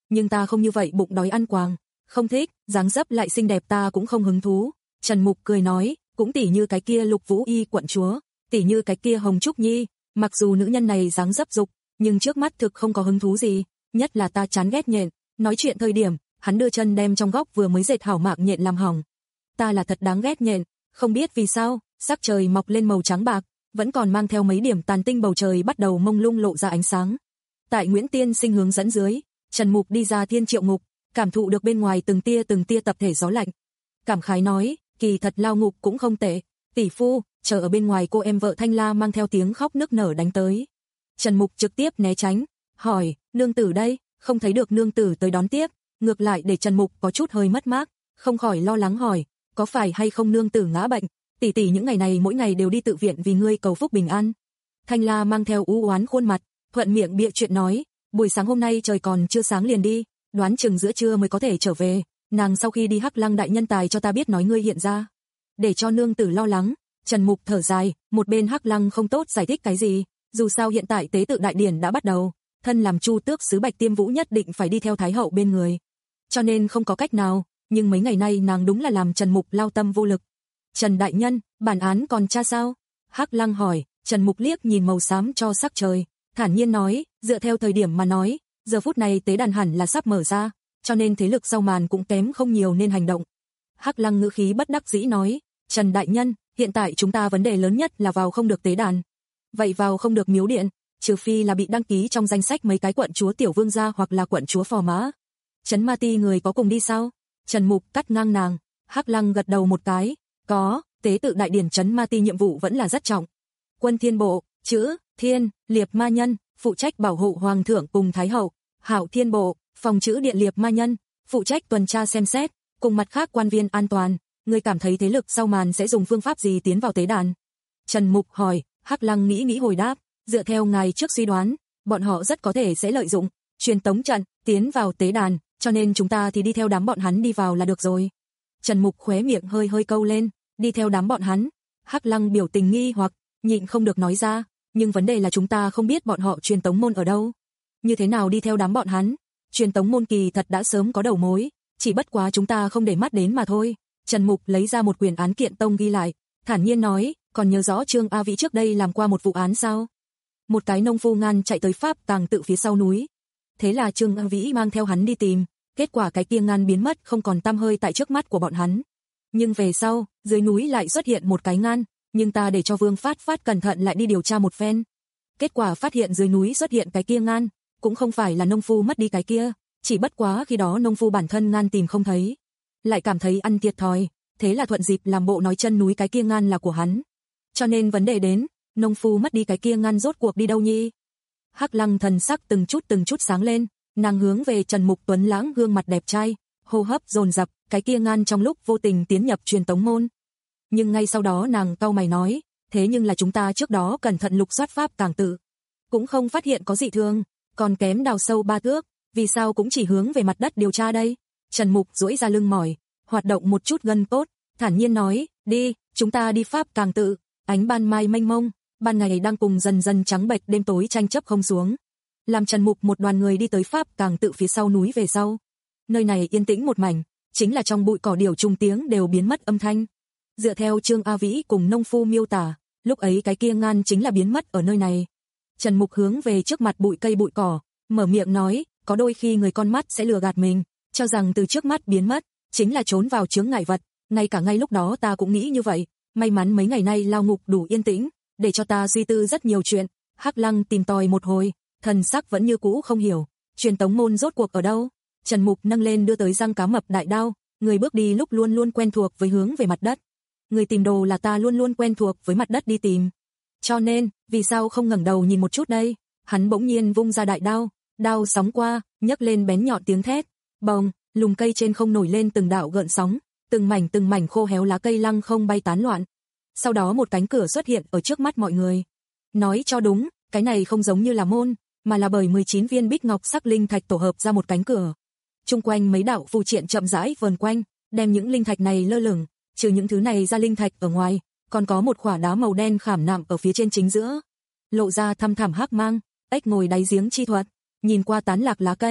nhưng ta không như vậy bụng đói ăn quàng, không thích, dáng dấp lại xinh đẹp ta cũng không hứng thú. Trần Mục cười nói, cũng tỉ như cái kia Lục Vũ Y quận chúa, tỉ như cái kia Hồng Trúc Nhi, mặc dù nữ nhân này dáng dấp dục, nhưng trước mắt thực không có hứng thú gì, nhất là ta chán ghét nhện. Nói chuyện thời điểm, hắn đưa chân đem trong góc vừa mới dệt hảo mạng nhện làm hỏng. Ta là thật đáng ghét nhện, không biết vì sao, sắc trời mọc lên màu trắng bạc, vẫn còn mang theo mấy điểm tàn tinh, bầu trời bắt đầu mông lung lộ ra ánh sáng. Tại Nguyễn Tiên Sinh hướng dẫn dưới, Trần Mục đi ra Thiên Triệu Ngục, cảm thụ được bên ngoài từng tia từng tia tập thể gió lạnh. Cảm khái nói, kỳ thật lao ngục cũng không tệ, tỷ phu, chờ ở bên ngoài cô em vợ Thanh La mang theo tiếng khóc nức nở đánh tới. Trần Mục trực tiếp né tránh, hỏi, nương tử đây, không thấy được nương tử tới đón tiếp, ngược lại để Trần Mục có chút hơi mất mát, không khỏi lo lắng hỏi, có phải hay không nương tử ngã bệnh, tỷ tỷ những ngày này mỗi ngày đều đi tự viện vì ngươi cầu phúc bình an. Thanh La mang theo u oán khuôn mặt, thuận miệng bịa chuyện nói, buổi sáng hôm nay trời còn chưa sáng liền đi, đoán chừng giữa trưa mới có thể trở về, nàng sau khi đi Hắc Lăng đại nhân tài cho ta biết nói ngươi hiện ra, để cho nương tử lo lắng. Trần Mục thở dài, một bên Hắc Lăng không tốt giải thích cái gì, dù sao hiện tại tế tự đại điển đã bắt đầu, thân làm Chu Tước sứ Bạch Tiêm Vũ nhất định phải đi theo Thái hậu bên người, cho nên không có cách nào, nhưng mấy ngày nay nàng đúng là làm Trần Mục lao tâm vô lực. Trần đại nhân, bản án còn tra sao? Hắc Lăng hỏi. Trần Mục liếc nhìn màu xám cho sắc trời, thản nhiên nói, dựa theo thời điểm mà nói, giờ phút này tế đàn hẳn là sắp mở ra, cho nên thế lực sau màn cũng kém không nhiều nên hành động. Hắc Lăng ngữ khí bất đắc dĩ nói, Trần đại nhân, hiện tại chúng ta vấn đề lớn nhất là vào không được tế đàn. Vậy vào không được miếu điện, trừ phi là bị đăng ký trong danh sách mấy cái quận chúa tiểu vương gia hoặc là quận chúa phò mã. Trấn Ma Ti người có cùng đi sao? Trần Mục cắt ngang nàng. Hắc Lăng gật đầu một cái, có, tế tự đại điển Trấn Ma Ti nhiệm vụ vẫn là rất trọng. Quân Thiên Bộ, chữ Thiên, Liệp Ma Nhân, phụ trách bảo hộ hoàng thượng cùng thái hậu. Hạo Thiên Bộ, phòng chữ điện Liệp Ma Nhân, phụ trách tuần tra xem xét, cùng mặt khác quan viên an toàn. Ngươi cảm thấy thế lực sau màn sẽ dùng phương pháp gì tiến vào tế đàn? Trần Mục hỏi. Hắc Lăng nghĩ nghĩ hồi đáp, dựa theo ngài trước suy đoán, bọn họ rất có thể sẽ lợi dụng truyền tống trận tiến vào tế đàn, cho nên chúng ta thì đi theo đám bọn hắn đi vào là được rồi. Trần Mục khóe miệng hơi hơi câu lên, đi theo đám bọn hắn. Hắc Lăng biểu tình nghi hoặc, nhịn không được nói ra, nhưng vấn đề là chúng ta không biết bọn họ truyền tống môn ở đâu. Như thế nào đi theo đám bọn hắn? Truyền tống môn kỳ thật đã sớm có đầu mối, chỉ bất quá chúng ta không để mắt đến mà thôi. Trần Mục lấy ra một quyển án kiện tông ghi lại, thản nhiên nói, còn nhớ rõ Trương A Vĩ trước đây làm qua một vụ án sao? Một cái nông phu ngan chạy tới Pháp Tàng Tự phía sau núi. Thế là Trương A Vĩ mang theo hắn đi tìm, kết quả cái kia ngan biến mất không còn tăm hơi tại trước mắt của bọn hắn. Nhưng về sau, dưới núi lại xuất hiện một cái ngan, nhưng ta để cho Vương Phát Phát cẩn thận lại đi điều tra một phen. Kết quả phát hiện dưới núi xuất hiện cái kia ngan, cũng không phải là nông phu mất đi cái kia, chỉ bất quá khi đó nông phu bản thân ngan tìm không thấy, lại cảm thấy ăn thiệt thòi, thế là thuận dịp làm bộ nói chân núi cái kia ngan là của hắn. Cho nên vấn đề đến, nông phu mất đi cái kia ngan rốt cuộc đi đâu nhi? Hắc Lăng thần sắc từng chút từng chút sáng lên, nàng hướng về Trần Mục tuấn lãng gương mặt đẹp trai, hô hấp dồn dập, cái kia ngan trong lúc vô tình tiến nhập truyền tống môn. Nhưng ngay sau đó nàng cau mày nói, thế nhưng là chúng ta trước đó cẩn thận lục soát Pháp Tàng Tự, cũng không phát hiện có dị thường, còn kém đào sâu ba thước, vì sao cũng chỉ hướng về mặt đất điều tra đây? Trần Mục duỗi ra lưng mỏi, hoạt động một chút gân cốt, thản nhiên nói, đi, chúng ta đi Pháp Tàng Tự. Ánh ban mai mênh mông, ban ngày đang cùng dần dần trắng bệch đêm tối tranh chấp không xuống. Làm Trần Mục một đoàn người đi tới Pháp Tàng Tự phía sau núi về sau. Nơi này yên tĩnh một mảnh, chính là trong bụi cỏ điểu trùng tiếng đều biến mất âm thanh. Dựa theo Trương A Vĩ cùng nông phu miêu tả, lúc ấy cái kia ngan chính là biến mất ở nơi này. Trần Mục hướng về trước mặt bụi cây bụi cỏ, mở miệng nói, có đôi khi người con mắt sẽ lừa gạt mình, cho rằng từ trước mắt biến mất, chính là trốn vào chướng ngại vật, ngay cả ngay lúc đó ta cũng nghĩ như vậy. May mắn mấy ngày nay lao ngục đủ yên tĩnh, để cho ta suy tư rất nhiều chuyện. Hắc Lăng tìm tòi một hồi, thần sắc vẫn như cũ không hiểu, truyền tống môn rốt cuộc ở đâu? Trần Mục nâng lên đưa tới răng cá mập đại đao, người bước đi lúc luôn luôn quen thuộc với hướng về mặt đất. Người tìm đồ là ta luôn luôn quen thuộc với mặt đất đi tìm. Cho nên, vì sao không ngẩng đầu nhìn một chút đây? Hắn bỗng nhiên vung ra đại đao, đao sóng qua, nhấc lên bén nhọn tiếng thét, bồng, lùm cây trên không nổi lên từng đạo gợn sóng. Từng mảnh từng mảnh khô héo lá cây lăng không bay tán loạn. Sau đó một cánh cửa xuất hiện ở trước mắt mọi người. Nói cho đúng, cái này không giống như là môn, mà là bởi mười chín viên bích ngọc sắc linh thạch tổ hợp ra một cánh cửa. Trung quanh mấy đạo phù triện chậm rãi vờn quanh, đem những linh thạch này lơ lửng, trừ những thứ này ra linh thạch ở ngoài, còn có một khỏa đá màu đen khảm nạm ở phía trên chính giữa. Lộ ra thăm thẳm hắc mang, ếch ngồi đáy giếng chi thuật, nhìn qua tán lạc lá cây,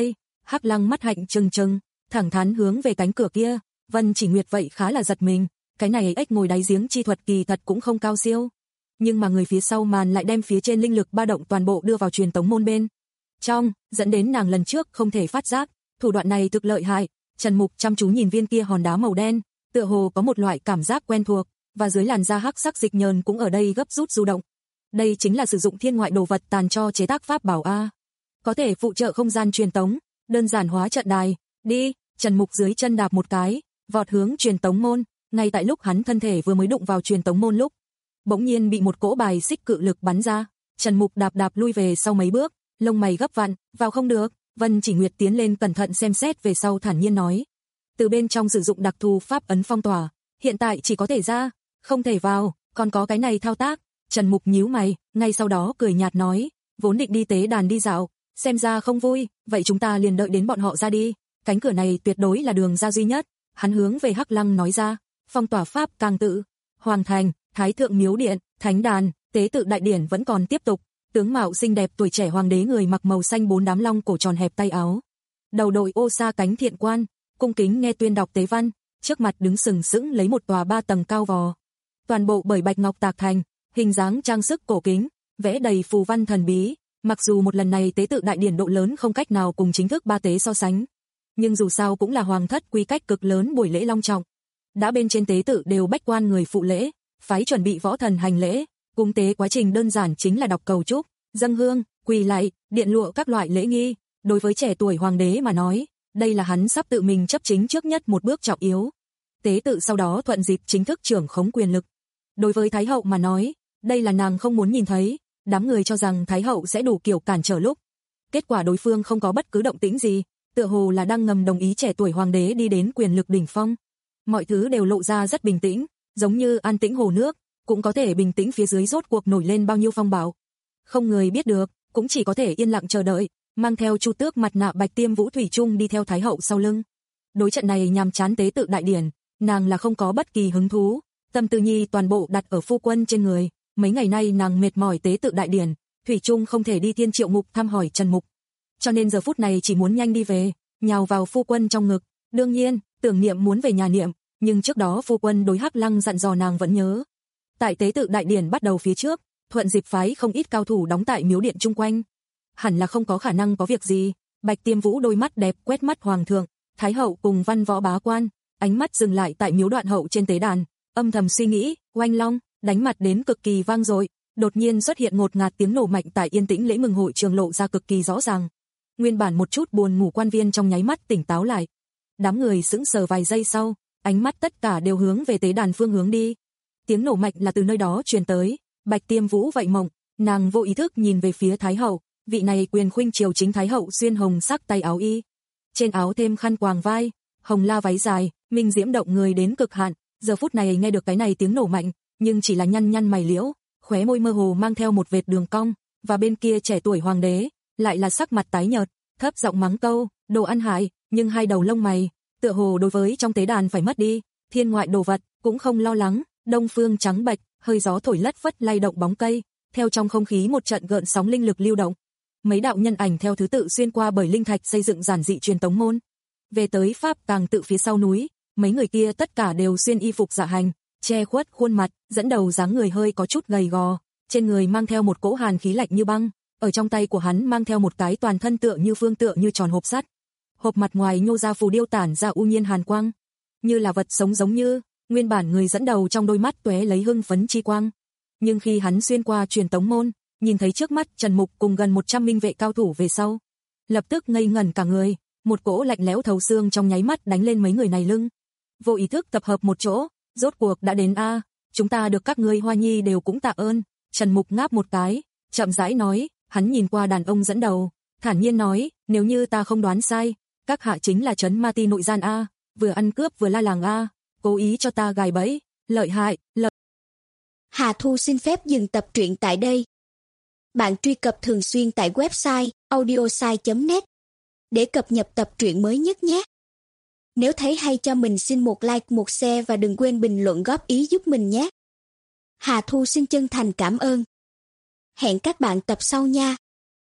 Hắc Lăng mắt hạnh trừng trừng, thẳng thắn hướng về cánh cửa kia. Vân Chỉ Nguyệt vậy khá là giật mình, cái này ếch ngồi đáy giếng chi thuật kỳ thật cũng không cao siêu. Nhưng mà người phía sau màn lại đem phía trên linh lực ba động toàn bộ đưa vào truyền tống môn bên trong, dẫn đến nàng lần trước không thể phát giác, thủ đoạn này thực lợi hại. Trần Mục chăm chú nhìn viên kia hòn đá màu đen, tựa hồ có một loại cảm giác quen thuộc, và dưới làn da hắc sắc dịch nhờn cũng ở đây gấp rút du động. Đây chính là sử dụng thiên ngoại đồ vật tàn cho chế tác pháp bảo a. Có thể phụ trợ không gian truyền tống, đơn giản hóa trận đài. Đi, Trần Mục dưới chân đạp một cái, vọt hướng truyền tống môn, ngay tại lúc hắn thân thể vừa mới đụng vào truyền tống môn lúc, bỗng nhiên bị một cỗ bài xích cự lực bắn ra. Trần Mục đạp đạp lui về sau mấy bước, lông mày gấp vặn, vào không được. Vân Chỉ Nguyệt tiến lên cẩn thận xem xét về sau thản nhiên nói, từ bên trong sử dụng đặc thù pháp ấn phong tỏa, hiện tại chỉ có thể ra, không thể vào, còn có cái này thao tác. Trần Mục nhíu mày, ngay sau đó cười nhạt nói, vốn định đi tế đàn đi dạo, xem ra không vui, vậy chúng ta liền đợi đến bọn họ ra đi, cánh cửa này tuyệt đối là đường ra duy nhất. Hắn hướng về Hắc Lăng nói ra, phong tỏa pháp càng tự, Hoàng Thành, Thái Thượng Miếu Điện, Thánh Đàn, tế tự đại điển vẫn còn tiếp tục. Tướng mạo xinh đẹp tuổi trẻ hoàng đế người mặc màu xanh bốn đám long cổ tròn hẹp tay áo, đầu đội ô sa cánh thiện quan, cung kính nghe tuyên đọc tế văn, trước mặt đứng sừng sững lấy một tòa ba tầng cao vò, toàn bộ bởi bạch ngọc tạc thành, hình dáng trang sức cổ kính, vẽ đầy phù văn thần bí. Mặc dù một lần này tế tự đại điển độ lớn không cách nào cùng chính thức ba tế so sánh, nhưng dù sao cũng là hoàng thất quy cách cực lớn buổi lễ long trọng. Đã bên trên tế tự đều bách quan người phụ lễ, phái chuẩn bị võ thần hành lễ. Cúng tế quá trình đơn giản chính là đọc cầu chúc, dâng hương, quỳ lạy, điện lụa các loại lễ nghi. Đối với trẻ tuổi hoàng đế mà nói, đây là hắn sắp tự mình chấp chính trước nhất một bước trọng yếu. Tế tự sau đó thuận dịp chính thức trưởng khống quyền lực. Đối với Thái hậu mà nói, đây là nàng không muốn nhìn thấy. Đám người cho rằng Thái hậu sẽ đủ kiểu cản trở lúc. Kết quả đối phương không có bất cứ động tĩnh gì, tựa hồ là đang ngầm đồng ý trẻ tuổi hoàng đế đi đến quyền lực đỉnh phong. Mọi thứ đều lộ ra rất bình tĩnh, giống như an tĩnh hồ nước. Cũng có thể bình tĩnh phía dưới rốt cuộc nổi lên bao nhiêu phong bạo. Không người biết được, cũng chỉ có thể yên lặng chờ đợi, mang theo Chu Tước mặt nạ Bạch Tiêm Vũ thủy chung đi theo Thái hậu sau lưng. Đối trận này nhằm chán tế tự đại điển, nàng là không có bất kỳ hứng thú, tâm tư nhi toàn bộ đặt ở phu quân trên người. Mấy ngày nay nàng mệt mỏi tế tự đại điển, thủy chung không thể đi Thiên Triệu Ngục thăm hỏi Trần Mục, cho nên giờ phút này chỉ muốn nhanh đi về, nhào vào phu quân trong ngực. Đương nhiên, tưởng niệm muốn về nhà niệm, nhưng trước đó phu quân đối Hắc Lăng dặn dò nàng vẫn nhớ. Tại tế tự đại điển bắt đầu phía trước, thuận dịp phái không ít cao thủ đóng tại miếu điện chung quanh. Hẳn là không có khả năng có việc gì. Bạch Tiêm Vũ đôi mắt đẹp quét mắt hoàng thượng, Thái hậu cùng văn võ bá quan, ánh mắt dừng lại tại miếu đoạn hậu trên tế đàn, âm thầm suy nghĩ. Oanh long, đánh mặt đến cực kỳ vang dội, đột nhiên xuất hiện ngột ngạt tiếng nổ mạnh tại yên tĩnh lễ mừng hội trường lộ ra cực kỳ rõ ràng. Nguyên bản một chút buồn ngủ quan viên trong nháy mắt tỉnh táo lại. Đám người sững sờ vài giây sau, ánh mắt tất cả đều hướng về tế đàn phương hướng đi. Tiếng nổ mạnh là từ nơi đó truyền tới. Bạch Tiêm Vũ vậy mộng, nàng vô ý thức nhìn về phía Thái hậu, vị này quyền khuynh triều chính Thái hậu xuyên hồng sắc tay áo y, trên áo thêm khăn quàng vai, hồng la váy dài, minh diễm động người đến cực hạn. Giờ phút này nghe được cái này tiếng nổ mạnh, nhưng chỉ là nhăn nhăn mày liễu, khóe môi mơ hồ mang theo một vệt đường cong, và bên kia trẻ tuổi hoàng đế lại là sắc mặt tái nhợt, thấp giọng mắng câu, đồ ăn hại, nhưng hai đầu lông mày, tựa hồ đối với trong tế đàn phải mất đi thiên ngoại đồ vật cũng không lo lắng. Đông phương trắng bạch, hơi gió thổi lất phất lay động bóng cây, theo trong không khí một trận gợn sóng linh lực lưu động. Mấy đạo nhân ảnh theo thứ tự xuyên qua bởi linh thạch xây dựng giản dị truyền tống môn. Về tới pháp tàng tự phía sau núi, mấy người kia tất cả đều xuyên y phục dạ hành, che khuất khuôn mặt, dẫn đầu dáng người hơi có chút gầy gò, trên người mang theo một cỗ hàn khí lạnh như băng, ở trong tay của hắn mang theo một cái toàn thân tựa như phương tựa như tròn hộp sắt. Hộp mặt ngoài nhô ra phù điêu tản ra u nhiên hàn quang, như là vật sống giống như. Nguyên bản người dẫn đầu trong đôi mắt tóe lấy hưng phấn chi quang, nhưng khi hắn xuyên qua truyền tống môn, nhìn thấy trước mắt Trần Mục cùng gần một trăm minh vệ cao thủ về sau, lập tức ngây ngẩn cả người, một cỗ lạnh lẽo thấu xương trong nháy mắt đánh lên mấy người này lưng. Vô ý thức tập hợp một chỗ, rốt cuộc đã đến a, chúng ta được các ngươi Hoa Nhi đều cũng tạ ơn. Trần Mục ngáp một cái, chậm rãi nói, hắn nhìn qua đàn ông dẫn đầu, thản nhiên nói, nếu như ta không đoán sai, các hạ chính là trấn Ma Ti nội gian a, vừa ăn cướp vừa la làng a. Cố ý cho ta gài bẫy, lợi hại, lợi. Hà Thu xin phép dừng tập truyện tại đây. Bạn truy cập thường xuyên tại website audiosai chấm net để cập nhật tập truyện mới nhất nhé. Nếu thấy hay cho mình xin một like, một share và đừng quên bình luận góp ý giúp mình nhé. Hà Thu xin chân thành cảm ơn. Hẹn các bạn tập sau nha.